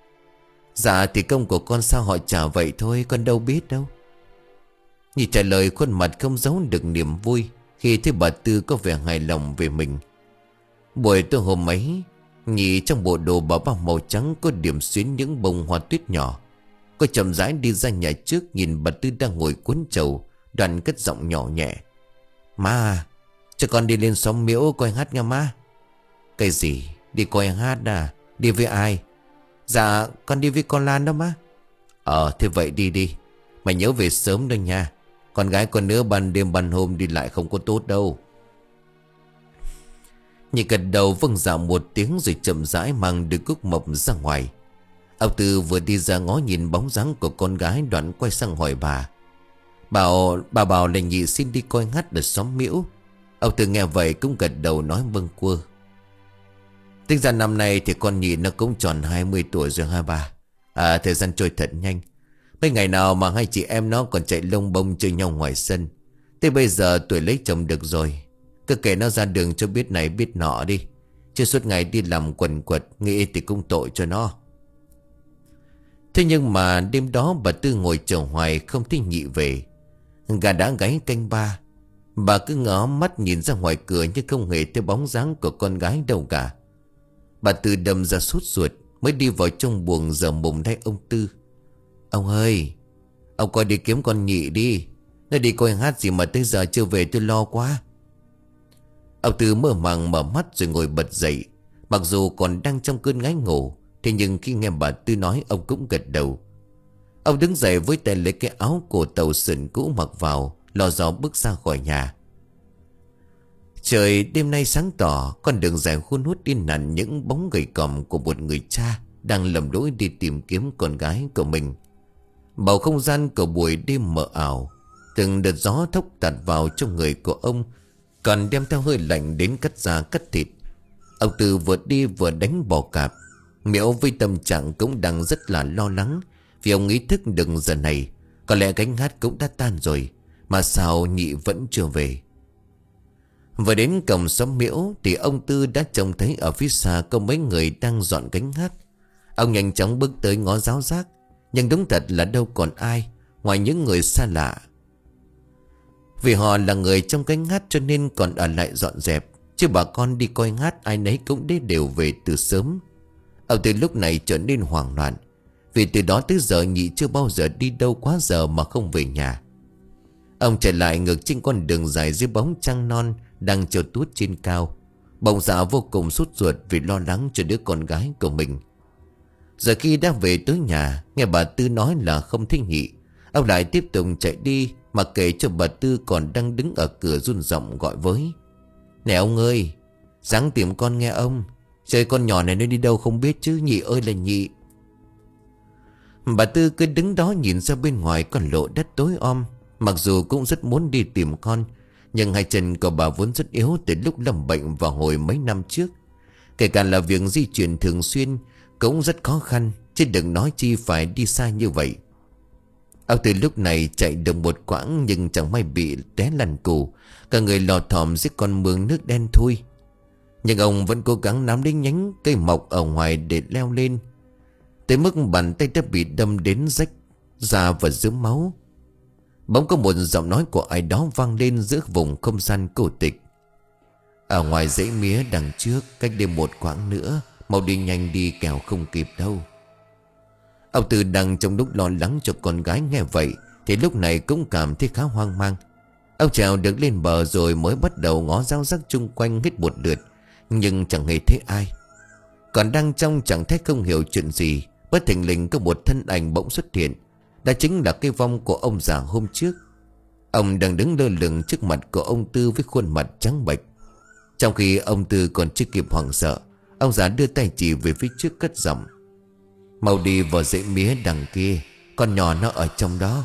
Dạ thì công của con sao họ trả vậy thôi, con đâu biết đâu. Nhị trả lời khuôn mặt không giấu được niềm vui khi thấy bà Tư có vẻ hài lòng về mình. Buổi tối hôm ấy, Nhị trong bộ đồ bảo bao màu trắng có điểm xuyến những bông hoa tuyết nhỏ. Cô chậm rãi đi ra nhà trước, nhìn bà Tư đang ngồi cuốn trầu, đoạn cất giọng nhỏ nhẹ: Má, cho con đi lên xóm miễu coi hát nha má. Cái gì? Đi coi hát à? Đi với ai? Dạ con đi với con Lan đó má. Ờ thế vậy đi đi. Mày nhớ về sớm đó nha. Con gái con nữa ban đêm ban hôm đi lại không có tốt đâu. Nhị gật đầu vâng dạ một tiếng rồi chậm rãi mang đứa Cúc Mộc ra ngoài. Ông Tư vừa đi ra ngó nhìn bóng dáng của con gái, đoạn quay sang hỏi bà. Bảo bà bảo là nhị xin đi coi ngắt ở xóm Miễu. Ông Tư nghe vậy cũng gật đầu nói vâng quơ. Tính ra năm nay thì con nhị nó cũng tròn hai mươi tuổi rồi ha bà. À thời gian trôi thật nhanh. Mấy ngày nào mà hai chị em nó còn chạy lông bông chơi nhau ngoài sân. Thế bây giờ tuổi lấy chồng được rồi. Cứ kể nó ra đường cho biết này biết nọ đi. Chứ suốt ngày đi làm quần quật, nghĩ thì cũng tội cho nó. Thế nhưng mà đêm đó bà Tư ngồi chờ hoài không thấy nhị về. Gà đã gáy canh ba. Bà cứ ngó mắt nhìn ra ngoài cửa nhưng không hề thấy bóng dáng của con gái đâu cả. Bà Tư đâm ra sốt ruột, mới đi vào trong buồng giờ mùng thay ông Tư. Ông ơi, ông coi đi kiếm con nhị đi. Nó đi coi hát gì mà tới giờ chưa về, tôi lo quá. Ông Tư mơ màng mở mắt rồi ngồi bật dậy. Mặc dù còn đang trong cơn ngáy ngủ, thế nhưng khi nghe bà Tư nói ông cũng gật đầu. Ông đứng dậy với tay lấy cái áo cổ tàu sườn cũ mặc vào, lò dò bước ra khỏi nhà. Trời đêm nay sáng tỏ, con đường dài hun hút đi nặn những bóng gầy còm của một người cha đang lầm lũi đi tìm kiếm con gái của mình. Bầu không gian của buổi đêm mờ ảo, từng đợt gió thốc tạt vào trong người của ông, còn đem theo hơi lạnh đến cắt da cắt thịt. Ông Tư vừa đi vừa đánh bò cạp. Miễu với tâm trạng cũng đang rất là lo lắng, vì ông ý thức được giờ này có lẽ gánh hát cũng đã tan rồi, mà sao nhị vẫn chưa về. Vừa đến cổng xóm Miễu thì ông Tư đã trông thấy ở phía xa có mấy người đang dọn gánh hát. Ông nhanh chóng bước tới ngó giáo giác, nhưng đúng thật là đâu còn ai ngoài những người xa lạ. Vì họ là người trong gánh hát cho nên còn ở lại dọn dẹp, chứ bà con đi coi hát ai nấy cũng đi đều về từ sớm. Ông Tư lúc này trở nên hoảng loạn, vì từ đó tới giờ nhị chưa bao giờ đi đâu quá giờ mà không về nhà. Ông chạy lại ngược trên con đường dài dưới bóng trăng non đang treo tuốt trên cao. Bỗng dạ vô cùng sốt ruột vì lo lắng cho đứa con gái của mình. Giờ khi đã về tới nhà, nghe bà Tư nói là không thấy nhị, ông lại tiếp tục chạy đi, mà kể cho bà Tư còn đang đứng ở cửa run giọng gọi với. Nè ông ơi, ráng tìm con nghe ông. Trời, con nhỏ này nó đi đâu không biết chứ, nhị ơi là nhị. Bà Tư cứ đứng đó nhìn ra bên ngoài con lộ đất tối om. Mặc dù cũng rất muốn đi tìm con, nhưng hai chân của bà vốn rất yếu từ lúc lâm bệnh vào hồi mấy năm trước. Kể cả là việc di chuyển thường xuyên cũng rất khó khăn, chứ đừng nói chi phải đi xa như vậy. Ông từ lúc này chạy được một quãng nhưng chẳng may bị té lăn cù, cả người lò thòm dưới con mương nước đen thui. Nhưng ông vẫn cố gắng nắm lấy nhánh cây mọc ở ngoài để leo lên, tới mức bàn tay đã bị đâm đến rách da và rớm máu. Bỗng có một giọng nói của ai đó vang lên giữa vùng không gian cô tịch. Ở ngoài dãy mía đằng trước, cách đây một quãng nữa, mau đi nhanh đi kẻo không kịp đâu. Ông Tư đang trong lúc lo lắng cho con gái nghe vậy thì lúc này cũng cảm thấy khá hoang mang. Ông trèo được lên bờ rồi mới bắt đầu ngó rao rắc chung quanh hết một lượt, nhưng chẳng hề thấy ai. Còn đang trong chẳng thấy không hiểu chuyện gì, bất thình lình có một thân ảnh bỗng xuất hiện. Đó chính là cái vong của ông già hôm trước. Ông đang đứng lơ lửng trước mặt của ông Tư với khuôn mặt trắng bệch. Trong khi ông Tư còn chưa kịp hoảng sợ, ông già đưa tay chỉ về phía trước cất giọng. Mau đi vào dãy mía đằng kia, con nhỏ nó ở trong đó.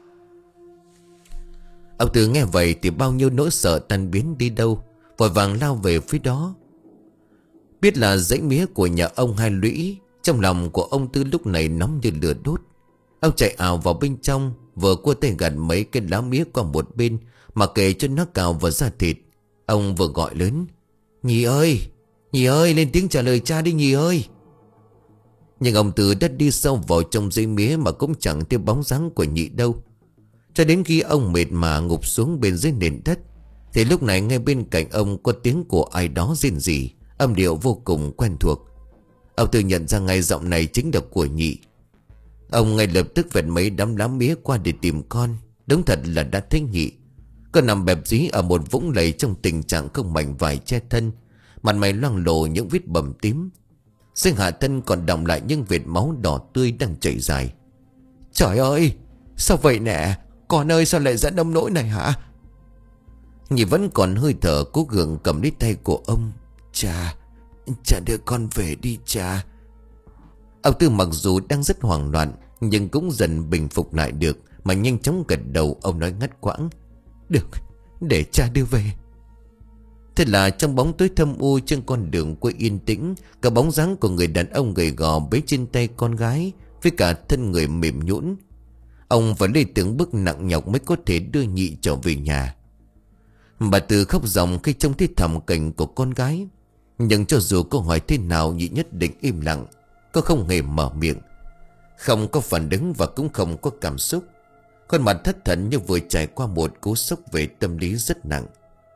Ông Tư nghe vậy thì bao nhiêu nỗi sợ tan biến đi đâu, vội vàng lao về phía đó. Biết là dãy mía của nhà ông Hai Lũy, trong lòng của ông Tư lúc này nóng như lửa đốt. Ông chạy ào vào bên trong, vừa cua tay gặt mấy cái lá mía qua một bên, mà kệ cho nó cào vào da thịt. Ông vừa gọi lớn: Nhị ơi, Nhị ơi, lên tiếng trả lời cha đi Nhị ơi. Nhưng ông Tư đã đi sâu vào trong dãy mía mà cũng chẳng thấy bóng dáng của nhị đâu. Cho đến khi ông mệt mà ngụp xuống bên dưới nền đất, thì lúc này ngay bên cạnh ông có tiếng của ai đó rên rỉ, âm điệu vô cùng quen thuộc. Ông Tư nhận ra ngay giọng này chính là của nhị. Ông ngay lập tức vẹt mấy đám lá mía qua để tìm con. Đúng thật là đã thấy nhị. Con nằm bẹp dí ở một vũng lầy trong tình trạng không mảnh vải che thân, mặt mày loang lổ những vết bầm tím. Trên hạ thân còn đọng lại những vệt máu đỏ tươi đang chảy dài. Trời ơi, sao vậy nè? Con ơi, sao lại dẫn ông nỗi này hả? Nhị vẫn còn hơi thở, cố gượng cầm lấy tay của ông. Cha, cha đưa con về đi cha. Ông Tư mặc dù đang rất hoảng loạn, nhưng cũng dần bình phục lại được, mà nhanh chóng gật đầu. Ông nói ngắt quãng: Được, để cha đưa về. Thế là trong bóng tối thâm u trên con đường quê yên tĩnh, cả bóng dáng của người đàn ông gầy gò bế trên tay con gái, với cả thân người mềm nhũn. Ông phải đi từng bước nặng nhọc mới có thể đưa Nhị trở về nhà. Bà Tư khóc ròng khi trông thấy thảm cảnh của con gái. Nhưng cho dù câu hỏi thế nào, Nhị nhất định im lặng. Cô không hề mở miệng, không có phản ứng và cũng không có cảm xúc. Khuôn mặt thất thần như vừa trải qua một cú sốc về tâm lý rất nặng.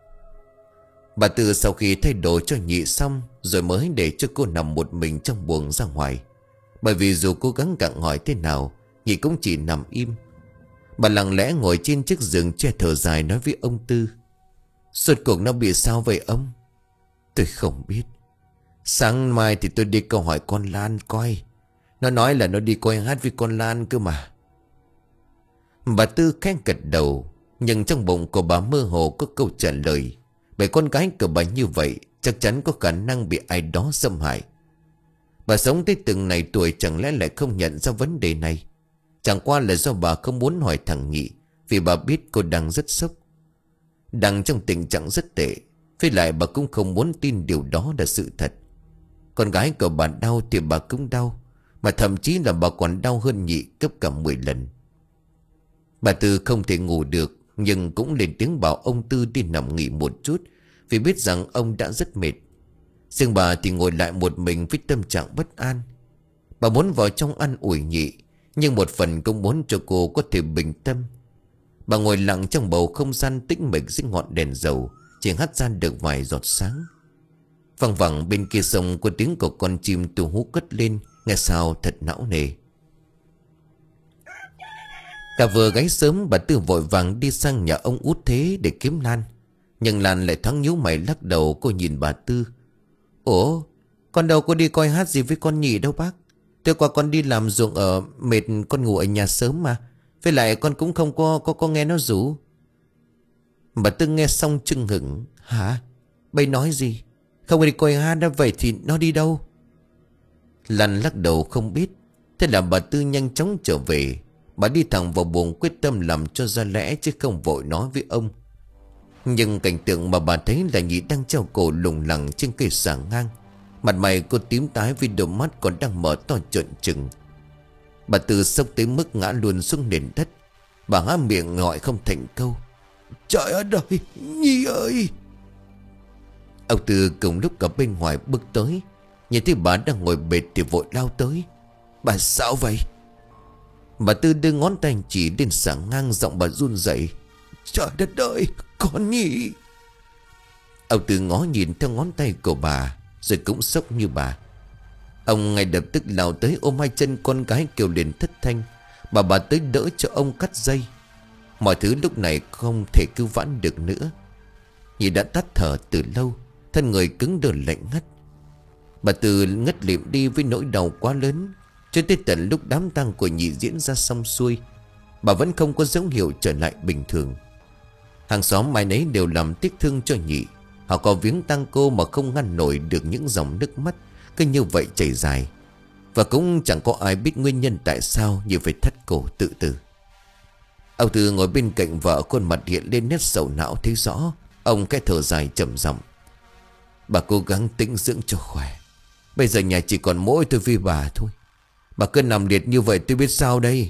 Bà Tư sau khi thay đồ cho Nhị xong, rồi mới để cho cô nằm một mình trong buồng ra ngoài. Bởi vì dù cố gắng gặng hỏi thế nào, Nhị cũng chỉ nằm im. Bà lặng lẽ ngồi trên chiếc giường che thở dài nói với ông Tư: Suốt cuộc nó bị sao vậy ông? Tôi không biết. Sáng mai thì tôi đi câu hỏi con Lan coi. Nó nói là nó đi coi hát với con Lan cơ mà. Bà Tư khẽ gật đầu, nhưng trong bụng của bà mơ hồ có câu trả lời. Bởi con gái của bà như vậy, chắc chắn có khả năng bị ai đó xâm hại. Bà sống tới từng này tuổi, chẳng lẽ lại không nhận ra vấn đề này? Chẳng qua là do bà không muốn hỏi thằng Nhị, vì bà biết cô đang rất sốc, đang trong tình trạng rất tệ. Với lại bà cũng không muốn tin điều đó là sự thật. Con gái của bà đau thì bà cũng đau, mà thậm chí là bà còn đau hơn Nhị gấp cả mười lần. Bà Tư không thể ngủ được, nhưng cũng lên tiếng bảo ông Tư đi nằm nghỉ một chút, vì biết rằng ông đã rất mệt. Riêng bà thì ngồi lại một mình với tâm trạng bất an. Bà muốn vào trong an ủi Nhị, nhưng một phần cũng muốn cho cô có thể bình tâm. Bà ngồi lặng trong bầu không gian tĩnh mịch dưới ngọn đèn dầu, chỉ hắt ra được vài giọt sáng. Văng vẳng bên kia sông có tiếng của con chim tu hú cất lên, nghe sao thật não nề. Cả vừa gáy sớm, bà Tư vội vàng đi sang nhà ông Út Thế để kiếm Lan. Nhưng Lan lại thoáng nhíu mày lắc đầu. Cô nhìn bà Tư: Ủa, con đâu có đi coi hát gì với con Nhị đâu bác. Tôi qua con đi làm ruộng ở mệt, con ngủ ở nhà sớm mà. Với lại con cũng không có có, có nghe nó rủ. Bà Tư nghe xong chưng hửng: Hả? Bây nói gì? Không đi coi hát đó, vậy thì nó đi đâu? Lan lắc đầu không biết. Thế là bà Tư nhanh chóng trở về. Bà đi thẳng vào buồng, quyết tâm làm cho ra lẽ chứ không vội nói với ông. Nhưng cảnh tượng mà bà thấy là Nhị đang treo cổ lủng lẳng trên cây xà ngang. Mặt mày cô tím tái vì đôi mắt còn đang mở to trợn trừng. Bà Tư sốc tới mức ngã luôn xuống nền đất. Bà há miệng gọi không thành câu: Trời ơi, Nhi ơi! Ông Tư cùng lúc ở bên ngoài bước tới, nhìn thấy bà đang ngồi bệt thì vội lao tới: Bà sao vậy? Bà Tư đưa ngón tay chỉ lên xà ngang, giọng bà run rẩy: Trời đất ơi, con Nhị! Ông Tư ngó nhìn theo ngón tay của bà, rồi cũng sốc như bà. Ông ngay lập tức lao tới ôm hai chân con gái kêu lên thất thanh. Bà bà tới đỡ cho ông cắt dây. Mọi thứ lúc này không thể cứu vãn được nữa. Nhị đã tắt thở từ lâu, thân người cứng đờ lạnh ngắt. Bà Tư ngất lịm đi với nỗi đau quá lớn. Cho tới tận lúc đám tang của Nhị diễn ra xong xuôi, bà vẫn không có dấu hiệu trở lại bình thường. Hàng xóm ai nấy đều làm tiếc thương cho Nhị. Họ có viếng tang cô mà không ngăn nổi được những dòng nước mắt cứ như vậy chảy dài. Và cũng chẳng có ai biết nguyên nhân tại sao Nhị phải thắt cổ tự tử. Ông Tư ngồi bên cạnh vợ, khuôn mặt hiện lên nét sầu não thấy rõ. Ông cái thở dài trầm giọng: Bà cố gắng tĩnh dưỡng cho khỏe. Bây giờ nhà chỉ còn mỗi tôi với bà thôi. Bà cứ nằm liệt như vậy tôi biết sao đây.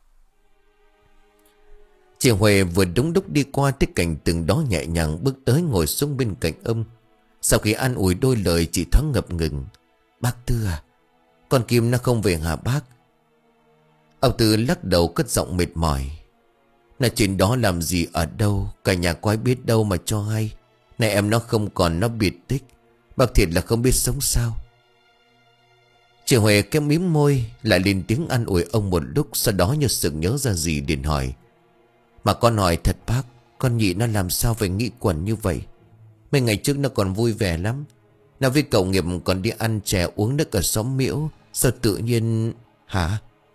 Chị Huệ vừa đúng lúc đi qua thấy cảnh tượng đó, nhẹ nhàng bước tới ngồi xuống bên cạnh ông. Sau khi an ủi đôi lời, chị thoáng ngập ngừng: Bác Tư à, con Kim nó không về hả bác? Ông Tư lắc đầu cất giọng mệt mỏi: Là chuyện đó làm gì ở đâu, cả nhà có ai biết đâu mà cho hay. Này em nó không còn, nó biệt tích. Bác thiệt là không biết sống sao. Chị Huệ kéo mím môi, lại lên tiếng an ủi ông một lúc. Sau đó như sực nhớ ra gì liền hỏi: Mà con hỏi thật bác, con Nhị nó làm sao phải nghĩ quẩn như vậy? Mấy ngày trước nó còn vui vẻ lắm. Nó với cậu Nghiệp còn đi ăn chè uống nước ở xóm Miễu. Sao tự nhiên... Hả?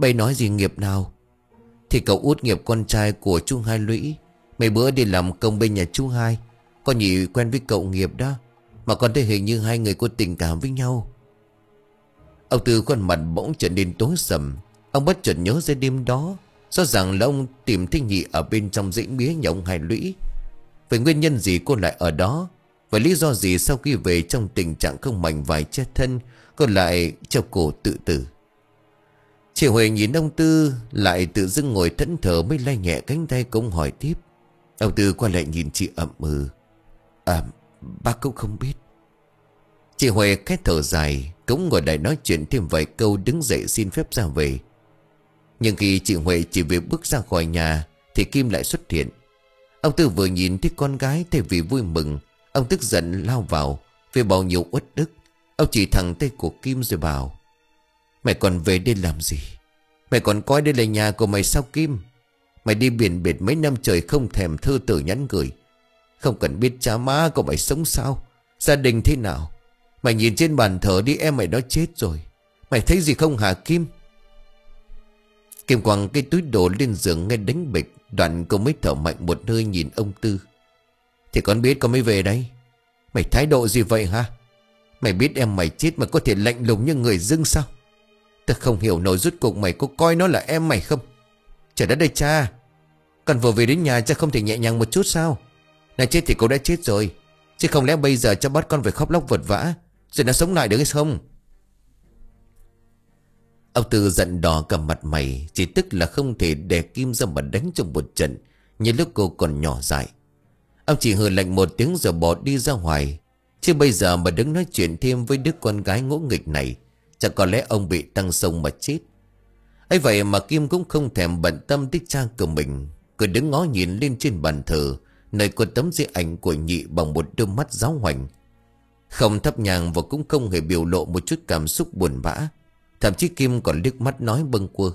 Bây nói gì nghiệp nào? Thì cậu út nghiệp con trai của chú Hai Lũy. Mấy bữa đi làm công bên nhà chú Hai. Con nhị quen với cậu nghiệp đó. Mà con thấy hình như hai người có tình cảm với nhau. Ông Tư khuôn mặt bỗng trở nên tối sầm. Ông bất chợt nhớ ra đêm đó, rõ ràng là ông tìm thấy nhị ở bên trong dãy mía nhà ông Hai Lũy. Về nguyên nhân gì cô lại ở đó? Và lý do gì sau khi về trong tình trạng không mảnh vải che thân, cô lại treo cổ tự tử? Chị Huệ nhìn ông Tư lại tự dưng ngồi thẫn thờ, mới lay nhẹ cánh tay cũng hỏi tiếp. Ông Tư qua lại nhìn chị ậm ừ. À, bác cũng không biết. Chị Huệ khẽ thở dài, cũng ngồi lại nói chuyện thêm vài câu, đứng dậy xin phép ra về. Nhưng khi chị Huệ chỉ vừa bước ra khỏi nhà thì Kim lại xuất hiện. Ông Tư vừa nhìn thấy con gái, thay vì vui mừng, ông tức giận lao vào vì bao nhiêu uất ức. Ông chỉ thẳng tay của Kim rồi bảo: Mày còn về đây làm gì? Mày còn coi đây là nhà của mày sao Kim? Mày đi biển biệt mấy năm trời không thèm thư tử nhắn gửi. Không cần biết cha má của mày sống sao, gia đình thế nào. Mày nhìn trên bàn thờ đi, em mày đã chết rồi. Mày thấy gì không hả Kim? Kim quăng cái túi đồ lên giường nghe đánh bịch. Đoạn cô mới thở mạnh một hơi nhìn ông Tư. Thì con biết con mới về đây. Mày thái độ gì vậy hả? Mày biết em mày chết mà có thể lạnh lùng như người dưng sao? Ta không hiểu nổi rốt cuộc mày có coi nó là em mày không? Trời đất đây cha. Còn vừa về đến nhà cha không thể nhẹ nhàng một chút sao? Này chết thì cô đã chết rồi, chứ không lẽ bây giờ cha bắt con phải khóc lóc vật vã rồi nó sống lại được hay không? Ông Tư giận đỏ cả mặt mày, chỉ tức là không thể đè Kim ra mà đánh trong một trận như lúc cô còn nhỏ dại. Ông chỉ hừ lạnh một tiếng rồi bỏ đi ra ngoài. Chứ bây giờ mà đứng nói chuyện thêm với đứa con gái ngỗ nghịch này, chắc có lẽ ông bị tăng sông mà chết. Ấy vậy mà Kim cũng không thèm bận tâm tới cha của mình. Cứ đứng ngó nhìn lên trên bàn thờ, nơi có tấm di ảnh của nhị bằng một đôi mắt giáo hoành. Không thắp nhang và cũng không hề biểu lộ một chút cảm xúc buồn bã. Thậm chí Kim còn liếc mắt nói bâng quơ: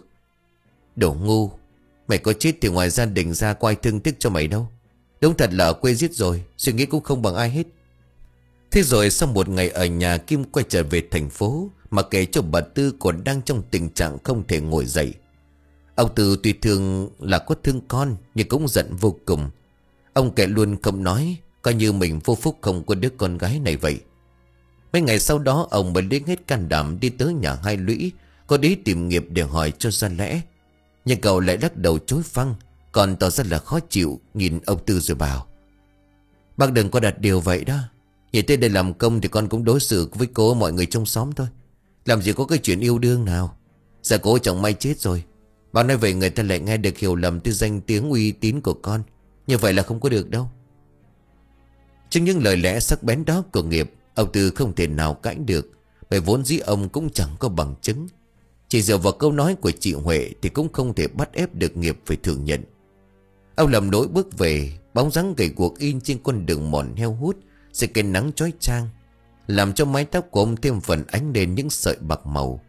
Đồ ngu, mày có chết thì ngoài gia đình ra có ai thương tiếc cho mày đâu. Đúng thật là ở quê giết rồi, suy nghĩ cũng không bằng ai hết. Thế rồi sau một ngày ở nhà, Kim quay trở về thành phố, mà kể cho bà Tư còn đang trong tình trạng không thể ngồi dậy. Ông Tư tuy thương là có thương con, nhưng cũng giận vô cùng. Ông kể luôn không nói, coi như mình vô phúc không có đứa con gái này vậy. Mấy ngày sau đó ông mới lấy hết can đảm đi tới nhà Hai Lũy, có đi tìm nghiệp để hỏi cho ra lẽ. Nhưng cậu lại lắc đầu chối phăng, còn tỏ ra là khó chịu nhìn ông Tư rồi bảo: Bác đừng có đặt điều vậy đó. Nhảy tới đây làm công thì con cũng đối xử với cô mọi người trong xóm thôi. Làm gì có cái chuyện yêu đương nào. Giờ cô chẳng may chết rồi, bác nói vậy người ta lại nghe được hiểu lầm tới danh tiếng uy tín của con. Như vậy là không có được đâu. Trước những lời lẽ sắc bén đó của nghiệp, ông Tư không thể nào cãi được, bởi vốn dĩ ông cũng chẳng có bằng chứng. Chỉ dựa vào câu nói của chị Huệ thì cũng không thể bắt ép được nghiệp phải thừa nhận. Ông lầm lỗi bước về, bóng dáng gầy guộc in trên con đường mòn heo hút dưới cái nắng chói chang, làm cho mái tóc của ông thêm phần ánh lên những sợi bạc màu.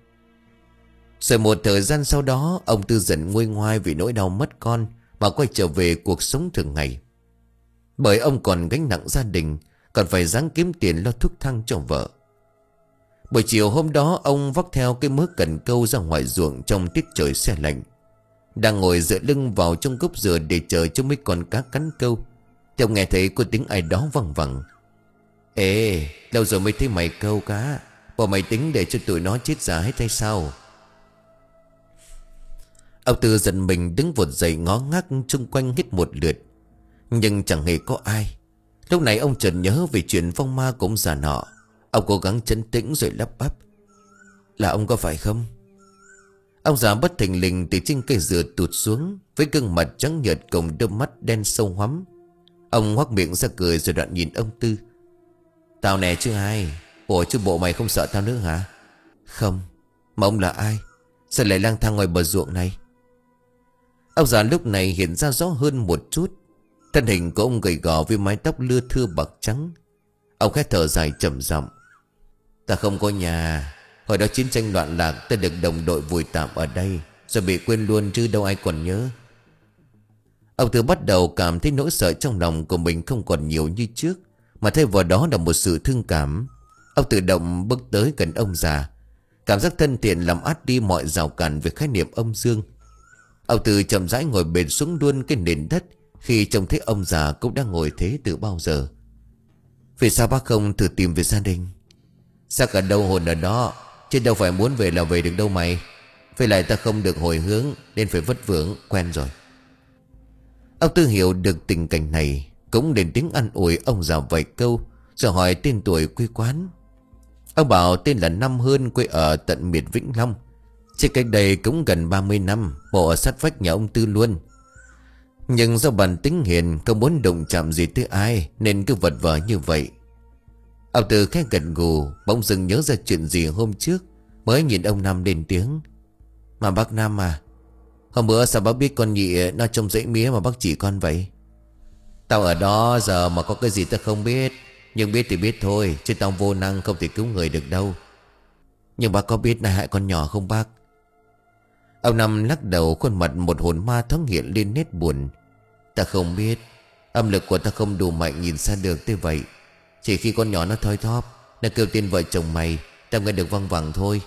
Rồi một thời gian sau đó, ông Tư dần nguôi ngoai vì nỗi đau mất con mà quay trở về cuộc sống thường ngày. Bởi ông còn gánh nặng gia đình, còn phải ráng kiếm tiền lo thuốc thang cho vợ. Buổi chiều hôm đó, ông vác theo cái mớ cần câu ra ngoài ruộng trong tiết trời se lạnh. Đang ngồi dựa lưng vào trong gốc dừa để chờ cho mấy con cá cắn câu, thì ông nghe thấy có tiếng ai đó văng vẳng: Ê, lâu rồi mới thấy mày câu cá, bộ mày tính để cho tụi nó chết già hết hay sao? Ông Tư giận mình đứng vụt dậy ngó ngác chung quanh hết một lượt, nhưng chẳng hề có ai. Lúc này ông chợt nhớ về chuyện phong ma cũng già nọ. Ông cố gắng trấn tĩnh rồi lắp bắp: Là ông có phải không? Ông già bất thình lình từ trên cây dừa tụt xuống, với gương mặt trắng nhợt cùng đôi mắt đen sâu hoắm. Ông ngoác miệng ra cười rồi đoạn nhìn ông Tư: Tao nè chứ ai. Ủa chứ bộ mày không sợ tao nữa hả? Không. Mà ông là ai? Sao lại lang thang ngoài bờ ruộng này? Ông già lúc này hiện ra rõ hơn một chút. Thân hình của ông gầy gò với mái tóc lưa thưa bạc trắng. Ông khẽ thở dài trầm giọng: Ta không có nhà. Hồi đó chiến tranh loạn lạc, ta được đồng đội vùi tạm ở đây, rồi bị quên luôn chứ đâu ai còn nhớ. Ông Tư bắt đầu cảm thấy nỗi sợ trong lòng của mình không còn nhiều như trước, mà thay vào đó là một sự thương cảm. Ông tự động bước tới gần ông già, Cảm giác thân thiện làm át đi mọi rào cản về khái niệm âm dương. Ông Tư chậm rãi ngồi bệt xuống luôn cái nền đất, khi trông thấy ông già cũng đang ngồi thế từ bao giờ. Vì sao bác không thử tìm về gia đình? Sao cả đâu hồn ở đó, chứ đâu phải muốn về là về được đâu mày. Với lại ta không được hồi hướng nên phải vất vưởng, quen rồi. Ông Tư hiểu được tình cảnh này, cũng lên tiếng an ủi ông già vài câu, rồi hỏi tên tuổi quê quán. Ông bảo tên là Năm Hơn, quê ở tận miệt Vĩnh Long. Chỉ cách đây cũng gần ba mươi năm, mộ ở sát vách nhà ông Tư luôn. Nhưng do bản tính hiền, không muốn đụng chạm gì tới ai, nên cứ vật vờ như vậy. Ông Tư khẽ gật gù, bỗng dưng nhớ ra chuyện gì hôm trước, mới nhìn ông Năm lên tiếng. Mà bác Năm à, hôm bữa sao bác biết con Nhị nó trông dãy mía mà bác chỉ con vậy? Tao ở đó giờ mà có cái gì tao không biết. Nhưng biết thì biết thôi, chứ tao vô năng không thể cứu người được đâu. Nhưng bác có biết này hại con nhỏ không bác? Ông Năm lắc đầu, khuôn mặt một hồn ma thoáng hiện lên nét buồn. Ta không biết, âm lực của ta không đủ mạnh nhìn xa được tới vậy. Chỉ khi con nhỏ nó thoi thóp, nó kêu tên vợ chồng mày, ta nghe được văng vẳng thôi.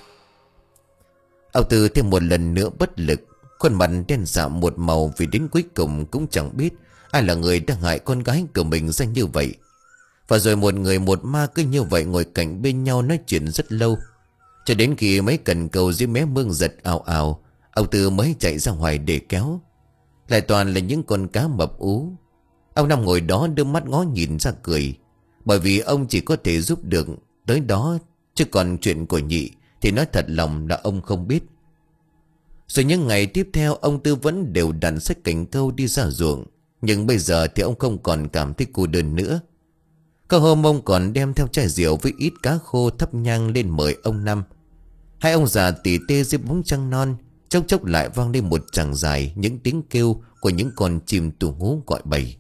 Ông Tư thêm một lần nữa bất lực, khuôn mặt đen sạm một màu, vì đến cuối cùng cũng chẳng biết ai là người đang hại con gái của mình ra như vậy. Và rồi một người một ma cứ như vậy ngồi cạnh bên nhau nói chuyện rất lâu, cho đến khi mấy cần cầu dưới mé mương giật ào ào, ông Tư mới chạy ra ngoài để kéo. Lại toàn là những con cá mập ú. Ông Năm ngồi đó đưa mắt ngó nhìn ra cười, bởi vì ông chỉ có thể giúp được tới đó, chứ còn chuyện của Nhị thì nói thật lòng là ông không biết. Rồi những ngày tiếp theo, ông Tư vẫn đều đặn xách cành câu đi ra ruộng. Nhưng bây giờ thì ông không còn cảm thấy cô đơn nữa. Có hôm ông còn đem theo chai rượu với ít cá khô thắp nhang lên mời ông Năm. Hai ông già tỉ tê dưới bóng trăng non, chốc chốc lại vang lên một tràng dài những tiếng kêu của những con chim tù hú gọi bầy.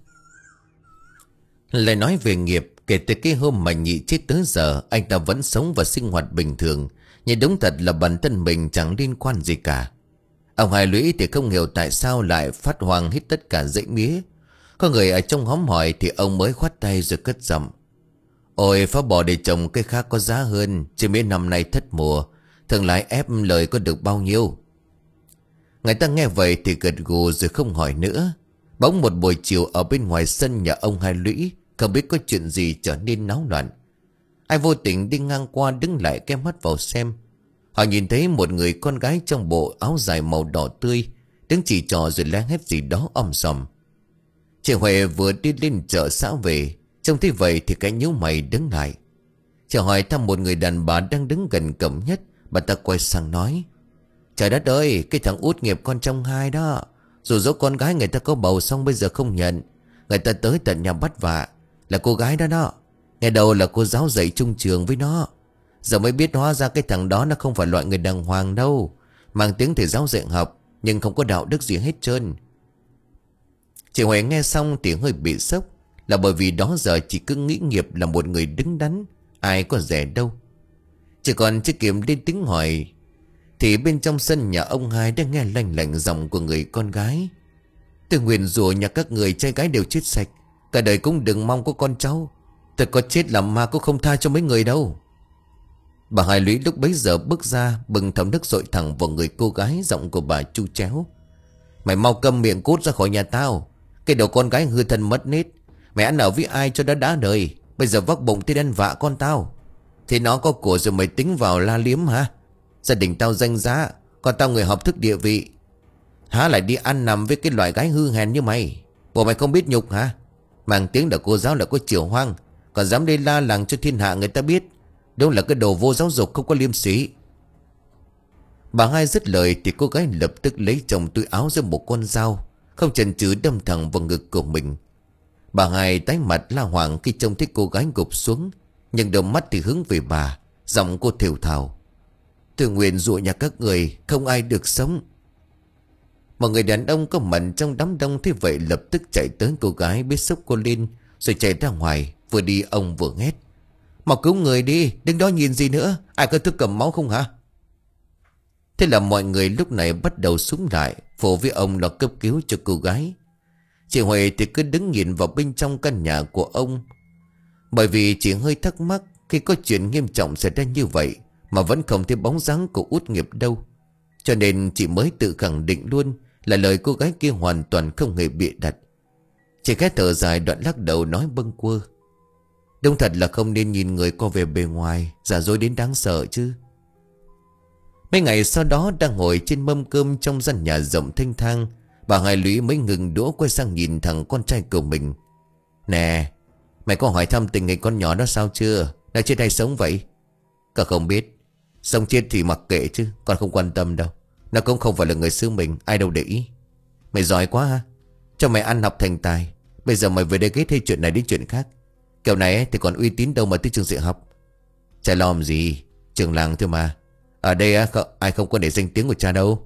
Lại nói về nghiệp, kể từ cái hôm mà Nhị chết tới giờ, anh ta vẫn sống và sinh hoạt bình thường. Nhưng đúng thật là bản thân mình chẳng liên quan gì cả. Ông Hai Lũy thì không hiểu tại sao lại phát hoang hết tất cả dãy mía. Có người ở trong hóm hỏi thì ông mới khoát tay rồi cất giọng. Ôi, phá bỏ để trồng cây khác có giá hơn, chứ mía năm nay thất mùa, thường lại ép lời có được bao nhiêu. Người ta nghe vậy thì gật gù rồi không hỏi nữa. Bỗng một buổi chiều ở bên ngoài sân nhà ông Hai Lũy, không biết có chuyện gì trở nên náo loạn. Ai vô tình đi ngang qua đứng lại ghé mắt vào xem. Họ nhìn thấy một người con gái trong bộ áo dài màu đỏ tươi, đứng chỉ trò rồi lén hét gì đó om sòm. Chị Huệ vừa đi lên chợ xã về, trông thấy vậy thì cái nhíu mày đứng lại. Chị hỏi thăm một người đàn bà đang đứng gần cổng nhất. Bà ta quay sang nói. Trời đất ơi, cái thằng út nghiệp con trong hai đó, dù dỗ con gái người ta có bầu xong bây giờ không nhận. Người ta tới tận nhà bắt vạ. Là cô gái đó đó. Ngày đầu là cô giáo dạy trung trường với nó. Giờ mới biết hóa ra cái thằng đó nó không phải loại người đàng hoàng đâu. Mang tiếng thầy giáo dạy học, nhưng không có đạo đức gì hết trơn. Chị Huệ nghe xong thì hơi bị sốc. Là bởi vì đó giờ chỉ cứ nghĩ nghiệp là một người đứng đắn, ai có rẻ đâu. Chỉ còn chưa kịp lên tiếng hỏi thì bên trong sân nhà ông Hai đã nghe lanh lảnh giọng của người con gái. Tôi nguyền rủa nhà các người trai gái đều chết sạch, cả đời cũng đừng mong có con cháu. Tôi có chết làm ma cũng không tha cho mấy người đâu. Bà Hai Lũy lúc bấy giờ bước ra, bừng thấm nước dội thẳng vào người cô gái. Giọng của bà chu chéo. Mày mau câm miệng cút ra khỏi nhà tao. Cái đầu con gái hư thân mất nết. Mày ăn ở với ai cho đã đã đời, bây giờ vác bụng tới đen vạ con tao. Thì nó có của rồi mày tính vào la liếm hả? Gia đình tao danh giá, còn tao người học thức địa vị, há lại đi ăn nằm với cái loại gái hư hèn như mày. Bộ mày không biết nhục hả? Mang tiếng là cô giáo là có chiều hoang, còn dám đi la làng cho thiên hạ người ta biết. Đúng là cái đồ vô giáo dục không có liêm sỉ. Bà Hai dứt lời thì cô gái lập tức lấy trong túi áo ra một con dao, không chần chừ đâm thẳng vào ngực của mình. Bà Hai tái mặt la hoảng khi trông thấy cô gái gục xuống, nhưng đôi mắt thì hướng về bà. Giọng cô thều thào. Tôi nguyện dụ nhà các người không ai được sống. Một người đàn ông có mặt trong đám đông thế vậy lập tức chạy tới cô gái, biết sốc cô lên rồi chạy ra ngoài. Vừa đi ông vừa hét. Mau cứu người đi, đứng đó nhìn gì nữa. Ai có thức cầm máu không hả? Thế là mọi người lúc này bắt đầu súng lại, phụ với ông lo cấp cứu cho cô gái. Chị Huệ thì cứ đứng nhìn vào bên trong căn nhà của ông, bởi vì chị hơi thắc mắc khi có chuyện nghiêm trọng xảy ra như vậy mà vẫn không thấy bóng dáng của Út Nghiệp đâu. Cho nên chị mới tự khẳng định luôn là lời cô gái kia hoàn toàn không hề bịa đặt. Chị khẽ thở dài đoạn lắc đầu nói bâng quơ: Đúng thật là không nên nhìn người qua về bề ngoài, giả dối đến đáng sợ chứ. Mấy ngày sau đó đang ngồi trên mâm cơm trong gian nhà rộng thênh thang, bà Hai Lũy mới ngừng đũa quay sang nhìn thằng con trai của mình. Nè, mày có hỏi thăm tình hình con nhỏ đó sao chưa? Đã chết hay sống vậy? Cả không biết. Sống chết thì mặc kệ chứ, con không quan tâm đâu. Nó cũng không phải là người xứ mình, ai đâu để ý. Mày giỏi quá ha, cho mày ăn học thành tài. Bây giờ mày về đây ghét hay chuyện này đến chuyện khác. Kiểu này ấy, thì còn uy tín đâu mà tới trường dạy học. Chả lo làm gì, trường làng thôi mà. Ở đây á, ai không có để danh tiếng của cha đâu.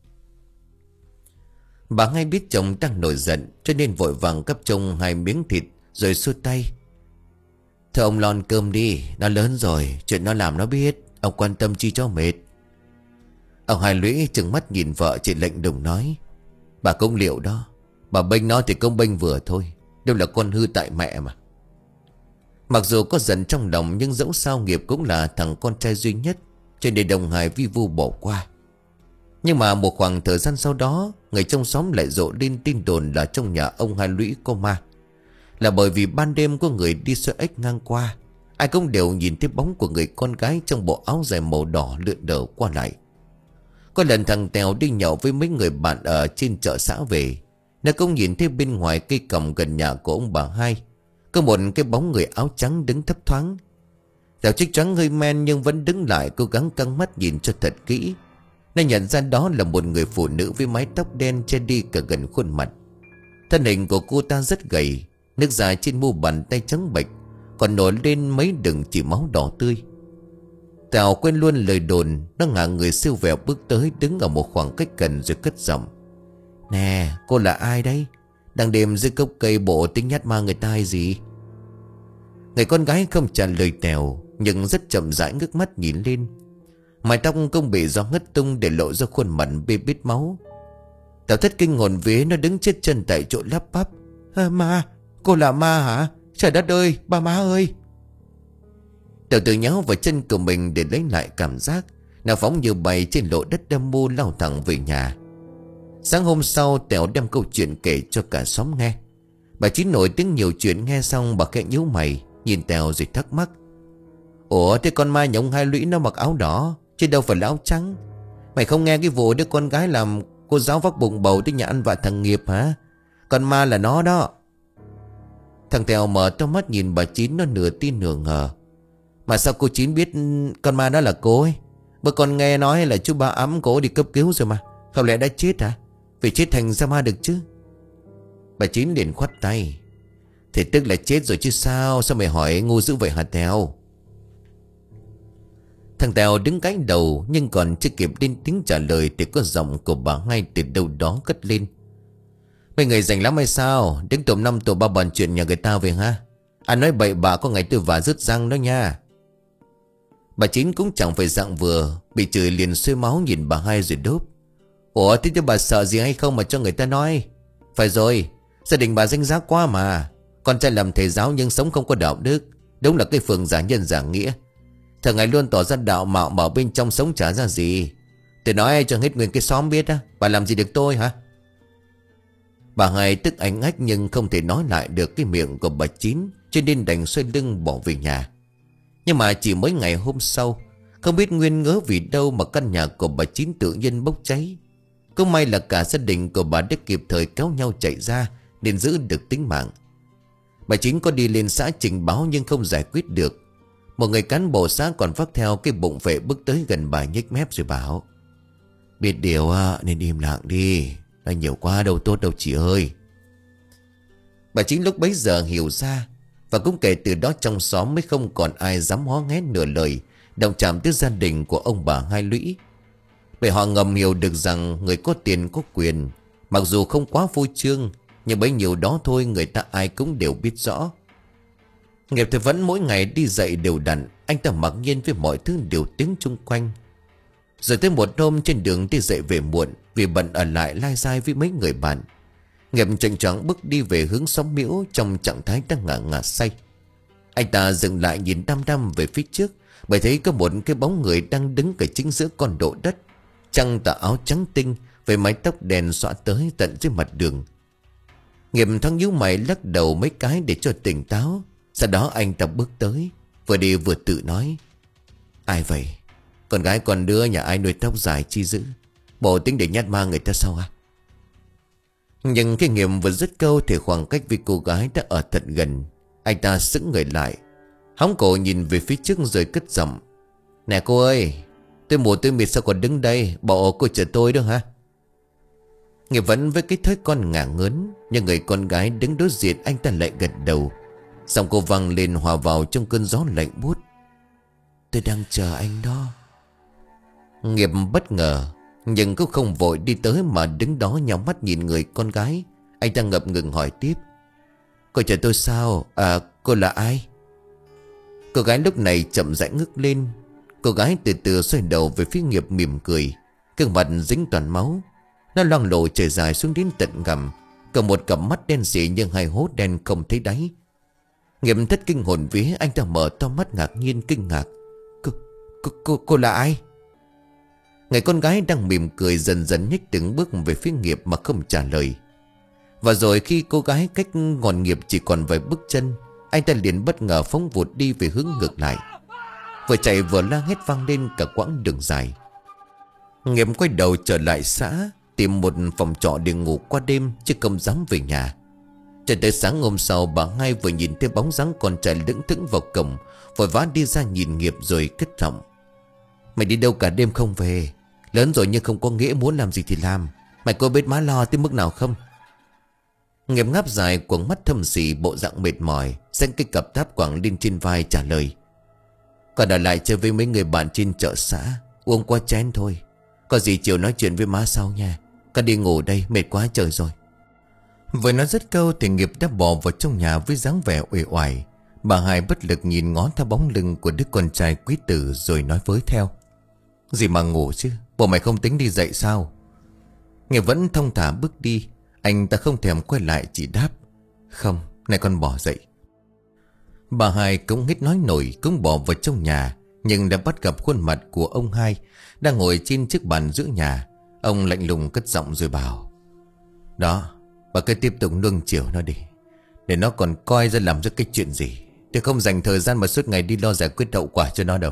Bà Hai biết chồng đang nổi giận, cho nên vội vàng cấp chồng hai miếng thịt rồi xua tay. Thôi ông lon cơm đi, nó lớn rồi, chuyện nó làm nó biết. Ông quan tâm chi cho mệt. Ông Hai Lũy trừng mắt nhìn vợ chị lệnh đùng nói: Bà cũng liệu đó, bà bênh nó thì cũng bênh vừa thôi. Đâu là con hư tại mẹ mà. Mặc dù có giận trong lòng, nhưng dẫu sao Nghiệp cũng là thằng con trai duy nhất, cho nên đồng Hải vi vu bỏ qua. Nhưng mà một khoảng thời gian sau đó, người trong xóm lại rộ lên tin đồn là trong nhà ông Hai Lũy có ma. Là bởi vì ban đêm có người đi xe ếch ngang qua, ai cũng đều nhìn thấy bóng của người con gái trong bộ áo dài màu đỏ lượn đờ qua lại. Có lần thằng Tèo đi nhậu với mấy người bạn ở trên chợ xã về, nó cũng nhìn thấy bên ngoài cây còng gần nhà của ông bà Hai có một cái bóng người áo trắng đứng thấp thoáng. Tèo chích choáng hơi men nhưng vẫn đứng lại, cố gắng căng mắt nhìn cho thật kỹ. Nó nhận ra đó là một người phụ nữ với mái tóc đen che đi cả gần khuôn mặt. Thân hình của cô ta rất gầy, nước dài trên mu bàn tay trắng bệch, còn nổi lên mấy đường chỉ máu đỏ tươi. Tèo quên luôn lời đồn, nó ngả người siêu vẹo bước tới, đứng ở một khoảng cách gần rồi cất giọng: Nè, cô là ai đấy? Đang đêm dưới gốc cây bộ tính nhát ma người ta hay gì? Người con gái không trả lời Tèo, nhưng rất chậm rãi ngước mắt nhìn lên. Mái tóc cũng bị gió ngất tung để lộ ra khuôn mặt bê bết máu. Tèo thất kinh hồn vía, nó đứng chết chân tại chỗ lắp bắp: à, Ma, cô là ma hả? Trời đất ơi, ba má ơi! Tèo tự nháo vào chân của mình để lấy lại cảm giác. Nó phóng như bay trên lộ đất đâm mưu lao thẳng về nhà. Sáng hôm sau, Tèo đem câu chuyện kể cho cả xóm nghe. Bà Chín nổi tiếng nhiều chuyện, nghe xong bà khẽ nhíu mày nhìn Tèo rồi thắc mắc: Ủa thế con ma nhà ông Hai Lũy nó mặc áo đỏ chứ đâu phải là áo trắng? Mày không nghe cái vụ đứa con gái làm cô giáo vác bụng bầu tới nhà ăn vạ thằng Nghiệp hả? Con ma là nó đó. Thằng Tèo mở to mắt nhìn bà Chín, nó nửa tin nửa ngờ: Mà sao cô Chín biết con ma đó là cô ấy? Bữa con nghe nói là chú ba ấm cổ đi cấp cứu rồi mà. Không lẽ đã chết hả? Vì chết thành ra ma được chứ? Bà Chín liền khoát tay: Thì tức là chết rồi chứ sao? Sao mày hỏi ngu dữ vậy hả Tèo? Thằng Tèo đứng cánh đầu, nhưng còn chưa kịp lên tiếng trả lời thì có giọng của bà Hai từ đâu đó cất lên: Mấy người rảnh lắm hay sao? Đứng tụm năm tụm ba bàn chuyện nhà người ta về ha? Anh nói bậy bạ có ngày tôi vả rứt răng đó nha. Bà Chín cũng chẳng phải dạng vừa, bị chửi liền xuôi máu nhìn bà Hai rồi đốp: Ủa thế chứ bà sợ gì hay không mà cho người ta nói? Phải rồi, gia đình bà danh giá quá mà. Con trai làm thầy giáo nhưng sống không có đạo đức, đúng là cái phường giả nhân giả nghĩa. Thằng ngày luôn tỏ ra đạo mạo mà bên trong sống chả ra gì. Tôi nói cho hết nguyên cái xóm biết á, bà làm gì được tôi hả? Bà Hai tức ánh ách nhưng không thể nói lại được cái miệng của bà Chín, cho nên đành xoay lưng bỏ về nhà. Nhưng mà chỉ mấy ngày hôm sau, không biết nguyên ngớ vì đâu mà căn nhà của bà Chín tự nhiên bốc cháy. Cũng may là cả gia đình của bà đã kịp thời kéo nhau chạy ra nên giữ được tính mạng. Bà Chín có đi lên xã trình báo nhưng không giải quyết được. Một người cán bộ xã còn vác theo cái bụng vệ bước tới gần bà nhếch mép rồi bảo: Biết điều nên im lặng đi, nói nhiều quá đâu tốt đâu chị ơi. Bà Chín lúc bấy giờ hiểu ra, và cũng kể từ đó trong xóm mới không còn ai dám hó hét nửa lời động chạm tới gia đình của ông bà Hai Lũy. Bởi họ ngầm hiểu được rằng người có tiền có quyền, mặc dù không quá phô trương, nhưng bấy nhiêu đó thôi người ta ai cũng đều biết rõ. Nghiệp thì vẫn mỗi ngày đi dạy đều đặn, anh ta mặc nhiên với mọi thứ điều tiếng chung quanh. Rồi tới một hôm trên đường đi dạy về muộn, vì bận ở lại lai dai với mấy người bạn, Nghiệp chậm chậm bước đi về hướng xóm Miễu trong trạng thái đang ngả ngả say. Anh ta dừng lại nhìn đăm đăm về phía trước, bởi thấy có một cái bóng người đang đứng ở chính giữa con độ đất. Trăng tà áo trắng tinh, với mái tóc đen xõa tới tận dưới mặt đường. Nghiệp thoáng nhíu mày lắc đầu mấy cái để cho tỉnh táo. Sau đó anh ta bước tới, vừa đi vừa tự nói: Ai vậy? Con gái con đứa nhà ai nuôi tóc dài chi dữ? Bộ tính để nhát ma người ta sao à? Nhưng cái Nghiệp vừa dứt câu thì khoảng cách với cô gái đã ở thật gần. Anh ta sững người lại, hóng cổ nhìn về phía trước rồi cất giọng: Nè cô ơi, tôi mù tôi mịt sao còn đứng đây? Bộ cô chờ tôi đó hả? Nghiệp vẫn với cái thói con ngả ngớn, nhưng người con gái đứng đối diện anh ta lại gật đầu. Giọng cô vang lên hòa vào trong cơn gió lạnh buốt: Tôi đang chờ anh đó. Nghiệp bất ngờ, nhưng cũng không vội đi tới mà đứng đó nhắm mắt nhìn người con gái. Anh ta ngập ngừng hỏi tiếp: Cô chờ tôi sao? À, cô là ai? Cô gái lúc này chậm rãi ngước lên. Cô gái từ từ xoay đầu về phía Nghiệp mỉm cười. Gương mặt dính toàn máu, nó loang lổ trải dài xuống đến tận gằm, cầm một cặp mắt đen sì nhưng hai hố đen không thấy đáy. Nghiệp thất kinh hồn vía, anh ta mở to mắt ngạc nhiên kinh ngạc: Cô, cô, cô, cô là ai? Người con gái đang mỉm cười dần dần nhích từng bước về phía Nghiệp mà không trả lời. Và rồi khi cô gái cách ngọn Nghiệp chỉ còn vài bước chân, anh ta liền bất ngờ phóng vụt đi về hướng ngược lại. Vừa chạy vừa la hét vang lên cả quãng đường dài. Nghiệp quay đầu trở lại xã, tìm một phòng trọ để ngủ qua đêm, chứ không dám về nhà. Cho tới sáng hôm sau, bà Hai vừa nhìn thấy bóng dáng con trai lững thững vào cổng, vội vã đi ra nhìn Nghiệp rồi cất giọng: Mày đi đâu cả đêm không về? Lớn rồi nhưng không có nghĩa muốn làm gì thì làm. Mày có biết má lo tới mức nào không? Nghiệp ngáp dài, quầng mắt thâm sỉ, bộ dạng mệt mỏi, xách cái cặp tháp quẳng lên trên vai trả lời: Còn ở lại chơi với mấy người bạn trên chợ xã, uống qua chén thôi. Có gì chiều nói chuyện với má sau nha. Con đi ngủ đây, mệt quá trời rồi. Vừa nói dứt câu thì Nghiệp đã bỏ vào trong nhà với dáng vẻ uể oải. Bà Hai bất lực nhìn ngó theo bóng lưng của đứa con trai quý tử rồi nói với theo: Gì mà ngủ chứ, bộ mày không tính đi dậy sao? Nghiệp vẫn thong thả bước đi. Anh ta không thèm quay lại, chỉ đáp: Không, này con bỏ dậy. Bà Hai cũng hết nói nổi, cũng bỏ vào trong nhà. Nhưng đã bắt gặp khuôn mặt của ông Hai đang ngồi trên chiếc bàn giữa nhà. Ông lạnh lùng cất giọng rồi bảo: Đó, bà cứ tiếp tục nuông chiều nó đi, để nó còn coi ra làm ra cái chuyện gì. Tôi không dành thời gian mà suốt ngày đi lo giải quyết hậu quả cho nó đâu.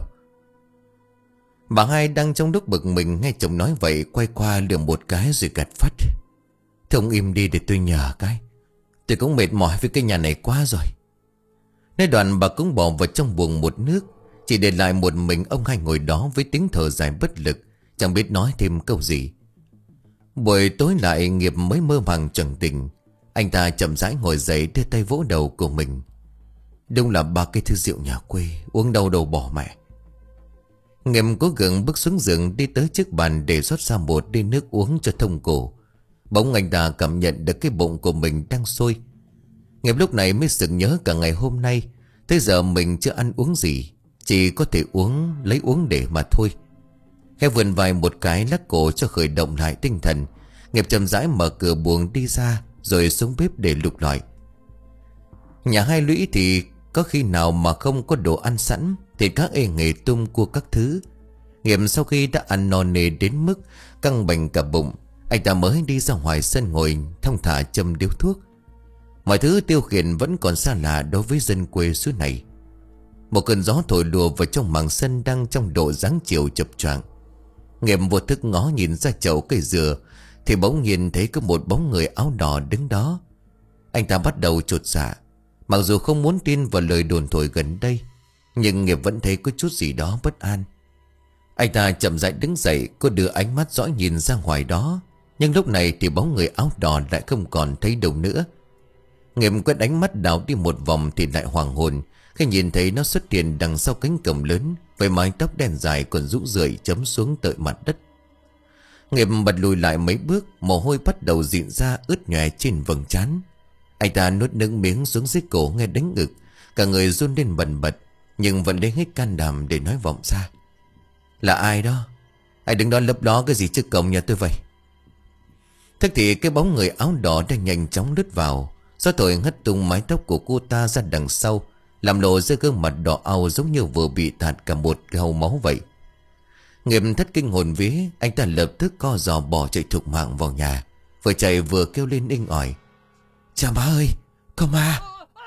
Bà Hai đang trong lúc bực mình nghe chồng nói vậy, quay qua lườm một cái rồi gạt phắt: Thôi ông im đi để tôi nhờ cái. Tôi cũng mệt mỏi với cái nhà này quá rồi. Nói đoạn bà cũng bỏ vào trong buồng một nước, chỉ để lại một mình ông Hai ngồi đó với tiếng thở dài bất lực, chẳng biết nói thêm câu gì. Buổi tối lại Nghiệp mới mơ màng chẳng tỉnh. Anh ta chậm rãi ngồi dậy, đưa tay vỗ đầu của mình: Đúng là ba cái thứ rượu nhà quê, uống đâu đầu bỏ mẹ. Nghiệp cố gắng bước xuống giường, đi tới chiếc bàn để rót ra một ly nước uống cho thông cổ. Bỗng anh ta cảm nhận được cái bụng của mình đang sôi. Nghiệp lúc này mới sực nhớ cả ngày hôm nay tới giờ mình chưa ăn uống gì, chỉ có thể uống lấy uống để mà thôi. Khẽ vươn vai một cái lắc cổ cho khởi động lại tinh thần, Nghiệp chậm rãi mở cửa buồng đi ra rồi xuống bếp để lục lọi. Nhà hai Lũy thì có khi nào mà không có đồ ăn sẵn, thì các ê nghề tôm cua các thứ. Nghiệp sau khi đã ăn no nề đến mức căng bành cả bụng, anh ta mới đi ra ngoài sân ngồi thong thả châm điếu thuốc. Mọi thứ tiêu khiển vẫn còn xa lạ đối với dân quê xứ này. Một cơn gió thổi lùa vào trong mảng sân đang trong độ dáng chiều chập choạng. Nghiệp vô thức ngó nhìn ra chậu cây dừa thì bỗng nhiên thấy có một bóng người áo đỏ đứng đó. Anh ta bắt đầu chột dạ. Mặc dù không muốn tin vào lời đồn thổi gần đây, nhưng Nghiệp vẫn thấy có chút gì đó bất an. Anh ta chậm rãi đứng dậy, cô đưa ánh mắt dõi nhìn ra ngoài đó. Nhưng lúc này thì bóng người áo đỏ lại không còn thấy đâu nữa. Nghiệp quét ánh mắt đảo đi một vòng thì lại hoàng hồn khi nhìn thấy nó xuất hiện đằng sau cánh cổng lớn, với mái tóc đen dài còn rũ rượi chấm xuống tận mặt đất. Nghiệp bật lùi lại mấy bước, mồ hôi bắt đầu rịn ra ướt nhòe trên vầng trán. Anh ta nuốt nước miếng xuống dưới cổ nghe đánh ngực, cả người run lên bần bật, nhưng vẫn lấy hết can đảm để nói vọng ra: Là ai đó? Ai đứng đó lấp ló cái gì trước cổng nhà tôi vậy? Thế thì cái bóng người áo đỏ đang nhanh chóng lướt vào. Gió thổi hất tung mái tóc của cô ta ra đằng sau, làm lộ ra gương mặt đỏ au giống như vừa bị tạt cả một gao máu vậy. Nghiệp thất kinh hồn vía, anh ta lập tức co giò bỏ chạy thục mạng vào nhà, vừa chạy vừa kêu lên inh ỏi: "Cha má ơi, có ma!"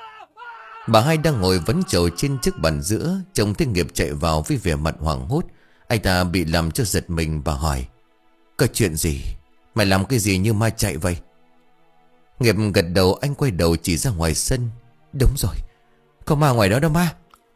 Bà hai đang ngồi vấn chầu trên chiếc bàn giữa, trông thấy Nghiệp chạy vào với vẻ mặt hoảng hốt. Anh ta bị làm cho giật mình và hỏi: "Có chuyện gì? Mày làm cái gì như ma chạy vậy?" Nghiệp gật đầu, anh quay đầu chỉ ra ngoài sân: "Đúng rồi, có ma ngoài đó đó ma."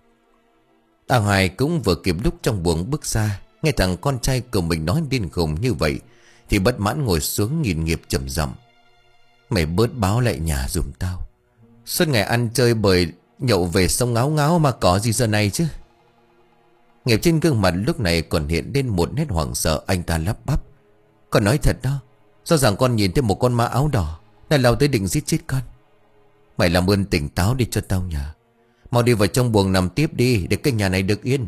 A Hoài cũng vừa kịp lúc trong buồng bước ra, nghe thằng con trai của mình nói điên khùng như vậy thì bất mãn ngồi xuống nhìn Nghiệp trầm giọng: "Mày bớt báo lại nhà giùm tao. Suốt ngày ăn chơi bời nhậu về sông ngáo ngáo mà có gì giờ này chứ." Nghiệp trên gương mặt lúc này còn hiện lên một nét hoảng sợ. Anh ta lắp bắp: "Con nói thật đó, rõ ràng con nhìn thấy một con ma áo đỏ đang lao tới định giết chết con. Mày làm ơn tỉnh táo đi cho tao nhờ. Mau đi vào trong buồng nằm tiếp đi, để cái nhà này được yên."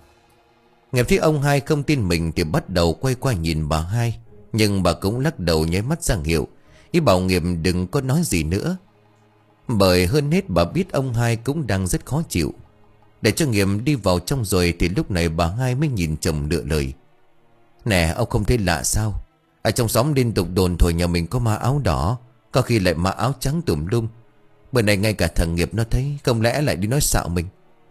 Nghiệp thấy ông hai không tin mình thì bắt đầu quay qua nhìn bà hai, nhưng bà cũng lắc đầu nháy mắt ra hiệu, ý bảo Nghiệp đừng có nói gì nữa. Bởi hơn hết bà biết ông hai cũng đang rất khó chịu. Để cho Nghiệp đi vào trong rồi thì lúc này bà hai mới nhìn chồng lựa lời: "Nè, ông không thấy lạ sao? Ở trong xóm liên tục đồn thổi nhà mình có ma áo đỏ, có khi lại ma áo trắng tùm lum. Bữa nay ngay cả thằng Nghiệp nó thấy, không lẽ lại đi nói xạo mình?"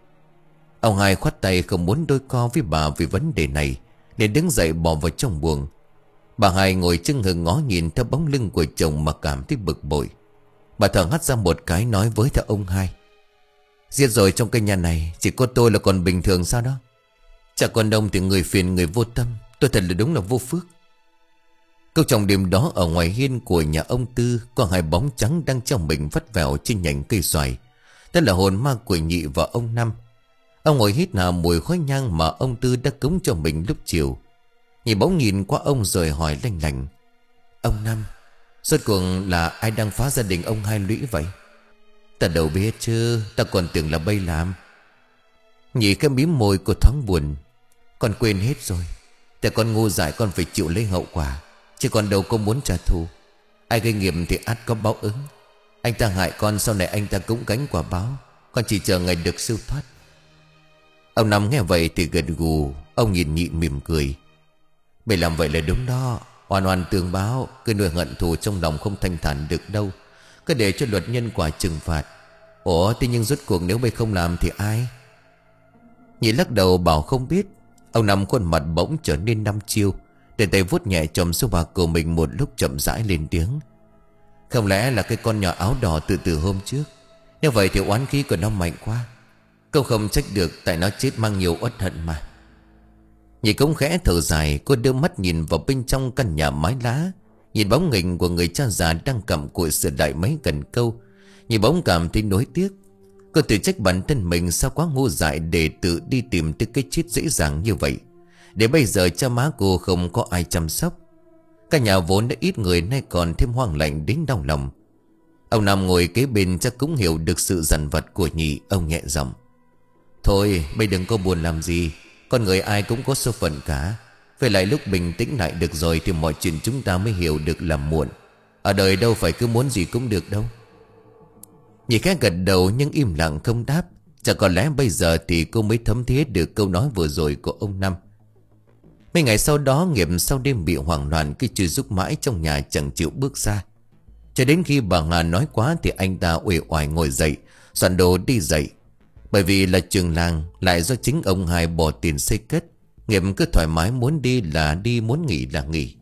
Ông hai khoát tay không muốn đôi co với bà vì vấn đề này, nên đứng dậy bỏ vào trong buồng. Bà hai ngồi chưng hừng ngó nhìn theo bóng lưng của chồng mà cảm thấy bực bội. Bà thở hắt ra một cái nói với theo ông hai: "Giết rồi, trong cái nhà này chỉ có tôi là còn bình thường sao đó? Chả còn đông thì người phiền người vô tâm. Tôi thật là đúng là vô phước." Câu trong đêm đó ở ngoài hiên của nhà ông Tư có hai bóng trắng đang trong mình vắt vẻo trên nhành cây xoài. Đó là hồn ma của Nhị và ông Năm. Ông ngồi hít hà mùi khói nhang mà ông Tư đã cúng cho mình lúc chiều. Nhị bỗng nhìn qua ông rồi hỏi lanh lành: "Ông Năm, rốt cuộc là ai đang phá gia đình ông hai lũy vậy?" "Ta đâu biết chứ, ta còn tưởng là Bây làm." Nhị cái mím môi của thoáng buồn: "Con quên hết rồi.แต่con ngu dại, con phải chịu lấy hậu quả, chứ con đâu có muốn trả thù. Ai gây nghiệp thì ắt có báo ứng. Anh ta hại con, sau này anh ta cũng gánh quả báo. Con chỉ chờ ngày được siêu thoát." Ông Năm nghe vậy thì gật gù. Ông nhìn Nhị mỉm cười: "Mày làm vậy là đúng đó. Oan oan tương báo, cứ nuôi hận thù trong lòng không thanh thản được đâu. Cứ để cho luật nhân quả trừng phạt. Ủa thế nhưng rốt cuộc nếu mày không làm thì ai?" Nhị lắc đầu bảo không biết. Ông Năm khuôn mặt bỗng trở nên đăm chiêu, để tay vuốt nhẹ chòm số bạc của mình một lúc chậm rãi lên tiếng: "Không lẽ là cái con nhỏ áo đỏ từ từ hôm trước? Nếu vậy thì oán khí của nó mạnh quá. Câu không trách được, tại nó chết mang nhiều uất hận mà." Nhị cũng khẽ thở dài. Cô đưa mắt nhìn vào bên trong căn nhà mái lá, nhìn bóng hình của người cha già đang cầm cụi sửa lại mấy cần câu. Nhị bỗng cảm thấy nối tiếc. Cô tự trách bản thân mình sao quá ngu dại để tự đi tìm tới cái chết dễ dàng như vậy, để bây giờ cha má cô không có ai chăm sóc. Cả nhà vốn đã ít người nay còn thêm hoang lạnh đến đau lòng. Ông Năm ngồi kế bên chắc cũng hiểu được sự dằn vặt của Nhị. Ông nhẹ giọng: "Thôi bây đừng có buồn làm gì. Con người ai cũng có số phận cả. Về lại lúc bình tĩnh lại được rồi thì mọi chuyện chúng ta mới hiểu được là muộn. Ở đời đâu phải cứ muốn gì cũng được đâu." Nhị khẽ gật đầu nhưng im lặng không đáp. Chắc có lẽ bây giờ thì cô mới thấm thía được câu nói vừa rồi của ông Năm. Mấy ngày sau đó, Nghiệp sau đêm bị hoảng loạn khi chưa giúp mãi trong nhà chẳng chịu bước ra. Cho đến khi bà Nga nói quá thì anh ta uể oải ngồi dậy, soạn đồ đi dậy. Bởi vì là trường làng, lại do chính ông hai bỏ tiền xây cất, Nghiệp cứ thoải mái muốn đi là đi, muốn nghỉ là nghỉ.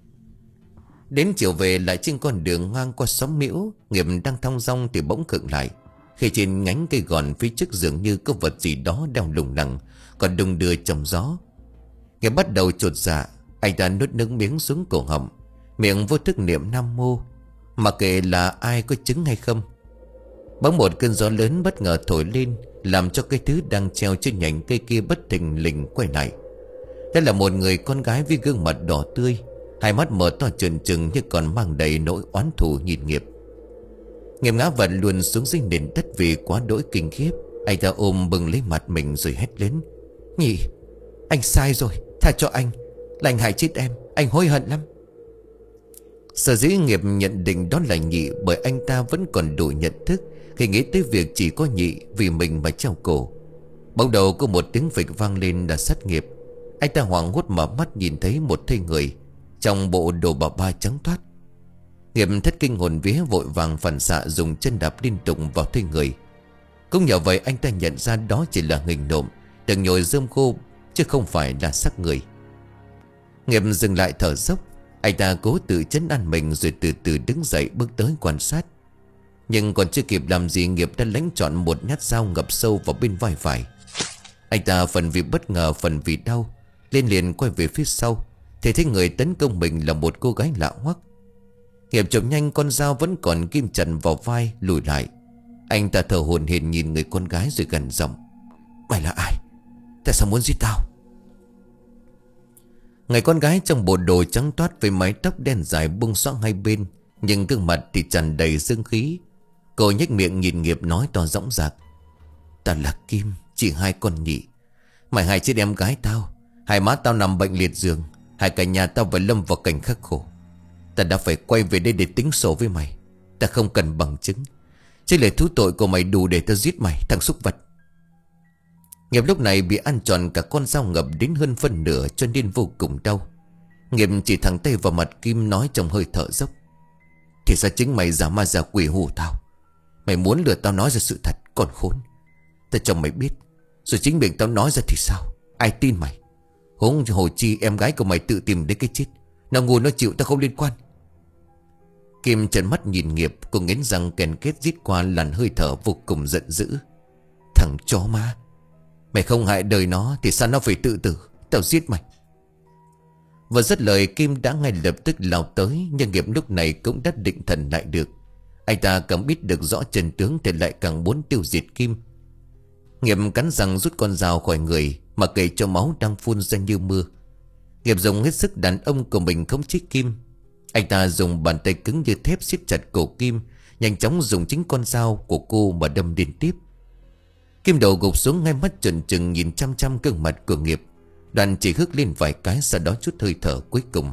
Đến chiều về lại trên con đường ngang qua xóm Miễu, Nghiệp đang thong dong thì bỗng khựng lại, khi trên nhánh cây gòn phía trước dường như có vật gì đó đeo lủng lẳng, còn đung đưa trong gió. Nghiệp bắt đầu chột dạ. Anh ta nuốt nước miếng xuống cổ họng, miệng vô thức niệm Nam Mô, mặc kệ là ai có chứng hay không. Bỗng một cơn gió lớn bất ngờ thổi lên, làm cho cái thứ đang treo trên nhành cây kia bất thình lình quay lại. Đây là một người con gái với gương mặt đỏ tươi, hai mắt mở to trừng trừng như còn mang đầy nỗi oán thù nhìn Nghiệp. Nghiệp ngã vật luôn xuống dưới nền đất vì quá đỗi kinh khiếp. Anh ta ôm bừng lấy mặt mình rồi hét lớn: "Nhị, anh sai rồi, tha cho anh. Là anh hại chết em, anh hối hận lắm." Sở dĩ Nghiệp nhận định đó là Nhị bởi anh ta vẫn còn đủ nhận thức Khi nghĩ tới việc chỉ có nhị vì mình mà treo cổ, bỗng đầu có một tiếng phịch vang lên là sát nghiệp. Anh ta hoảng hốt mở mắt nhìn thấy một thây người trong bộ đồ bà ba trắng toát. Nghiệp thất kinh hồn vía, vội vàng phản xạ dùng chân đạp liên tục vào thây người. Cũng nhờ vậy anh ta nhận ra đó chỉ là hình nộm được nhồi rơm khô, chứ không phải là xác người. Nghiệp dừng lại thở dốc. Anh ta cố tự trấn an mình rồi từ từ đứng dậy bước tới quan sát. Nhưng còn chưa kịp làm gì, Nghiệp đã lãnh trọn một nhát dao ngập sâu vào bên vai phải. Anh ta phần vì bất ngờ, phần vì đau, lên liền quay về phía sau thì thấy người tấn công mình là một cô gái lạ hoắc. Nghiệp chộp nhanh con dao vẫn còn kim chặt vào vai, lùi lại. Anh ta thở hổn hển nhìn người con gái rồi gần giọng: "Mày là ai? Tại sao muốn giết tao?" Người con gái trong bộ đồ trắng toát với mái tóc đen dài buông xõa hai bên, nhưng gương mặt thì tràn đầy dương khí. Cô nhếch miệng nhìn Nghiệp nói to dõng dạc: "Ta là Kim, chị hai con nhị. Mày hai chết em gái tao, hai má tao nằm bệnh liệt giường, hai cả nhà tao phải lâm vào cảnh khắc khổ. Ta đã phải quay về đây để tính sổ với mày. Ta không cần bằng chứng, chỉ lời thú tội của mày đủ để ta giết mày, thằng súc vật." Nghiệp lúc này bị ăn tròn cả con dao ngập đến hơn phân nửa, cho nên vô cùng đau. Nghiệp chỉ thẳng tay vào mặt Kim nói trong hơi thở dốc: "Thì ra chính mày giả ma giả quỷ hù tao. Mày muốn lừa tao nói ra sự thật, còn khốn. Ta cho mày biết, rồi chính miệng tao nói ra thì sao? Ai tin mày? Huống hồ chi em gái của mày tự tìm đến cái chết. Nó ngu nó chịu, tao không liên quan." Kim trợn mắt nhìn Nghiệp, cô nghiến răng kèn kết rít qua làn hơi thở vô cùng giận dữ: "Thằng chó má, mày không hại đời nó thì sao nó phải tự tử? Tao giết mày." Vừa dứt lời, Kim đã ngay lập tức lao tới. Nhưng Nghiệp lúc này cũng đã định thần lại được. Anh ta càng biết được rõ chân tướng thì lại càng muốn tiêu diệt Kim. Nghiệp cắn răng rút con dao khỏi người, mà kệ cho máu đang phun ra như mưa. Nghiệp dùng hết sức đàn ông của mình khống chế Kim. Anh ta dùng bàn tay cứng như thép siết chặt cổ Kim, nhanh chóng dùng chính con dao của cô mà đâm liên tiếp. Kim đầu gục xuống, ngay mắt trợn trừng nhìn chăm chăm gương mặt của Nghiệp. Đoàn chỉ hức lên vài cái, sau đó chút hơi thở cuối cùng.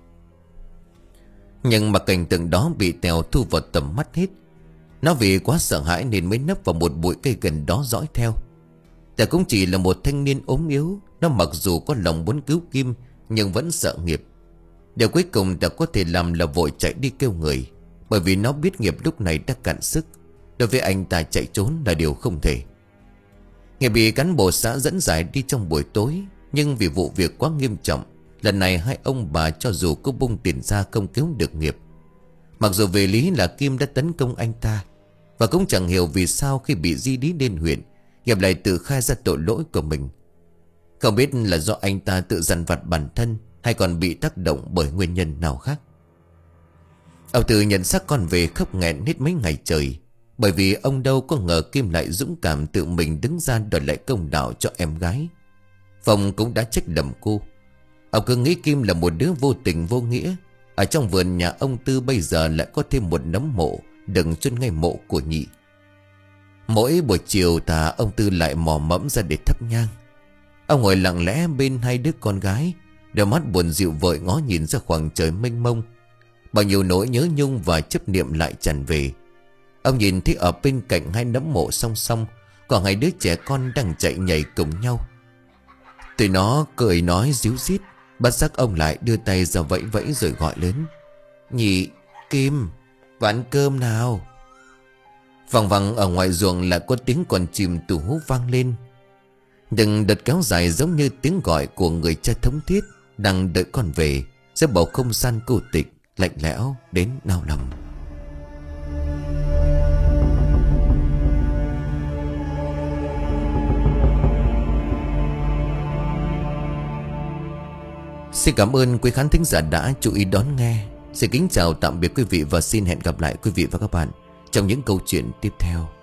Nhưng mà cảnh tượng đó bị Tèo thu vào tầm mắt hết. Nó vì quá sợ hãi nên mới nấp vào một bụi cây gần đó dõi theo. Tèo cũng chỉ là một thanh niên ốm yếu. Nó mặc dù có lòng muốn cứu Kim, nhưng vẫn sợ Nghiệp. Điều cuối cùng Tèo có thể làm là vội chạy đi kêu người, bởi vì nó biết Nghiệp lúc này đã cạn sức. Đối với anh ta chạy trốn là điều không thể. Nghiệp bị cán bộ xã dẫn giải đi trong buổi tối. Nhưng vì vụ việc quá nghiêm trọng, lần này hai ông bà cho dù có bung tiền ra không cứu được Nghiệp. Mặc dù về lý là Kim đã tấn công anh ta, và cũng chẳng hiểu vì sao khi bị di lý lên huyện, Nghiệp lại tự khai ra tội lỗi của mình. Không biết là do anh ta tự dằn vặt bản thân, hay còn bị tác động bởi nguyên nhân nào khác. Ông Tư nhận xác con về khóc nghẹn hết mấy ngày trời, bởi vì ông đâu có ngờ Kim lại dũng cảm tự mình đứng ra đòi lại công đạo cho em gái. Phong cũng đã trách lầm cô. Ông cứ nghĩ Kim là một đứa vô tình vô nghĩa. Ở trong vườn nhà ông Tư bây giờ lại có thêm một nấm mộ đừng chôn ngay mộ của nhị. Mỗi buổi chiều tà, ông Tư lại mò mẫm ra để thắp nhang. Ông ngồi lặng lẽ bên hai đứa con gái, đôi mắt buồn dịu vội ngó nhìn ra khoảng trời mênh mông. Bao nhiêu nỗi nhớ nhung và chấp niệm lại tràn về. Ông nhìn thấy ở bên cạnh hai nấm mộ song song còn hai đứa trẻ con đang chạy nhảy cùng nhau. Tụi nó cười nói díu dít. Bất giác ông lại đưa tay ra vẫy vẫy rồi gọi lớn: "Nhị, Kim, vào ăn cơm nào." Vằng vằng ở ngoài ruộng lại có tiếng con chim tù hú vang lên. Đừng đợt kéo dài giống như tiếng gọi của người cha thống thiết đang đợi con về, giữa bầu không gian cô tịch lạnh lẽo đến nao lòng. Xin cảm ơn quý khán thính giả đã chú ý đón nghe. Xin kính chào tạm biệt quý vị và xin hẹn gặp lại quý vị và các bạn trong những câu chuyện tiếp theo.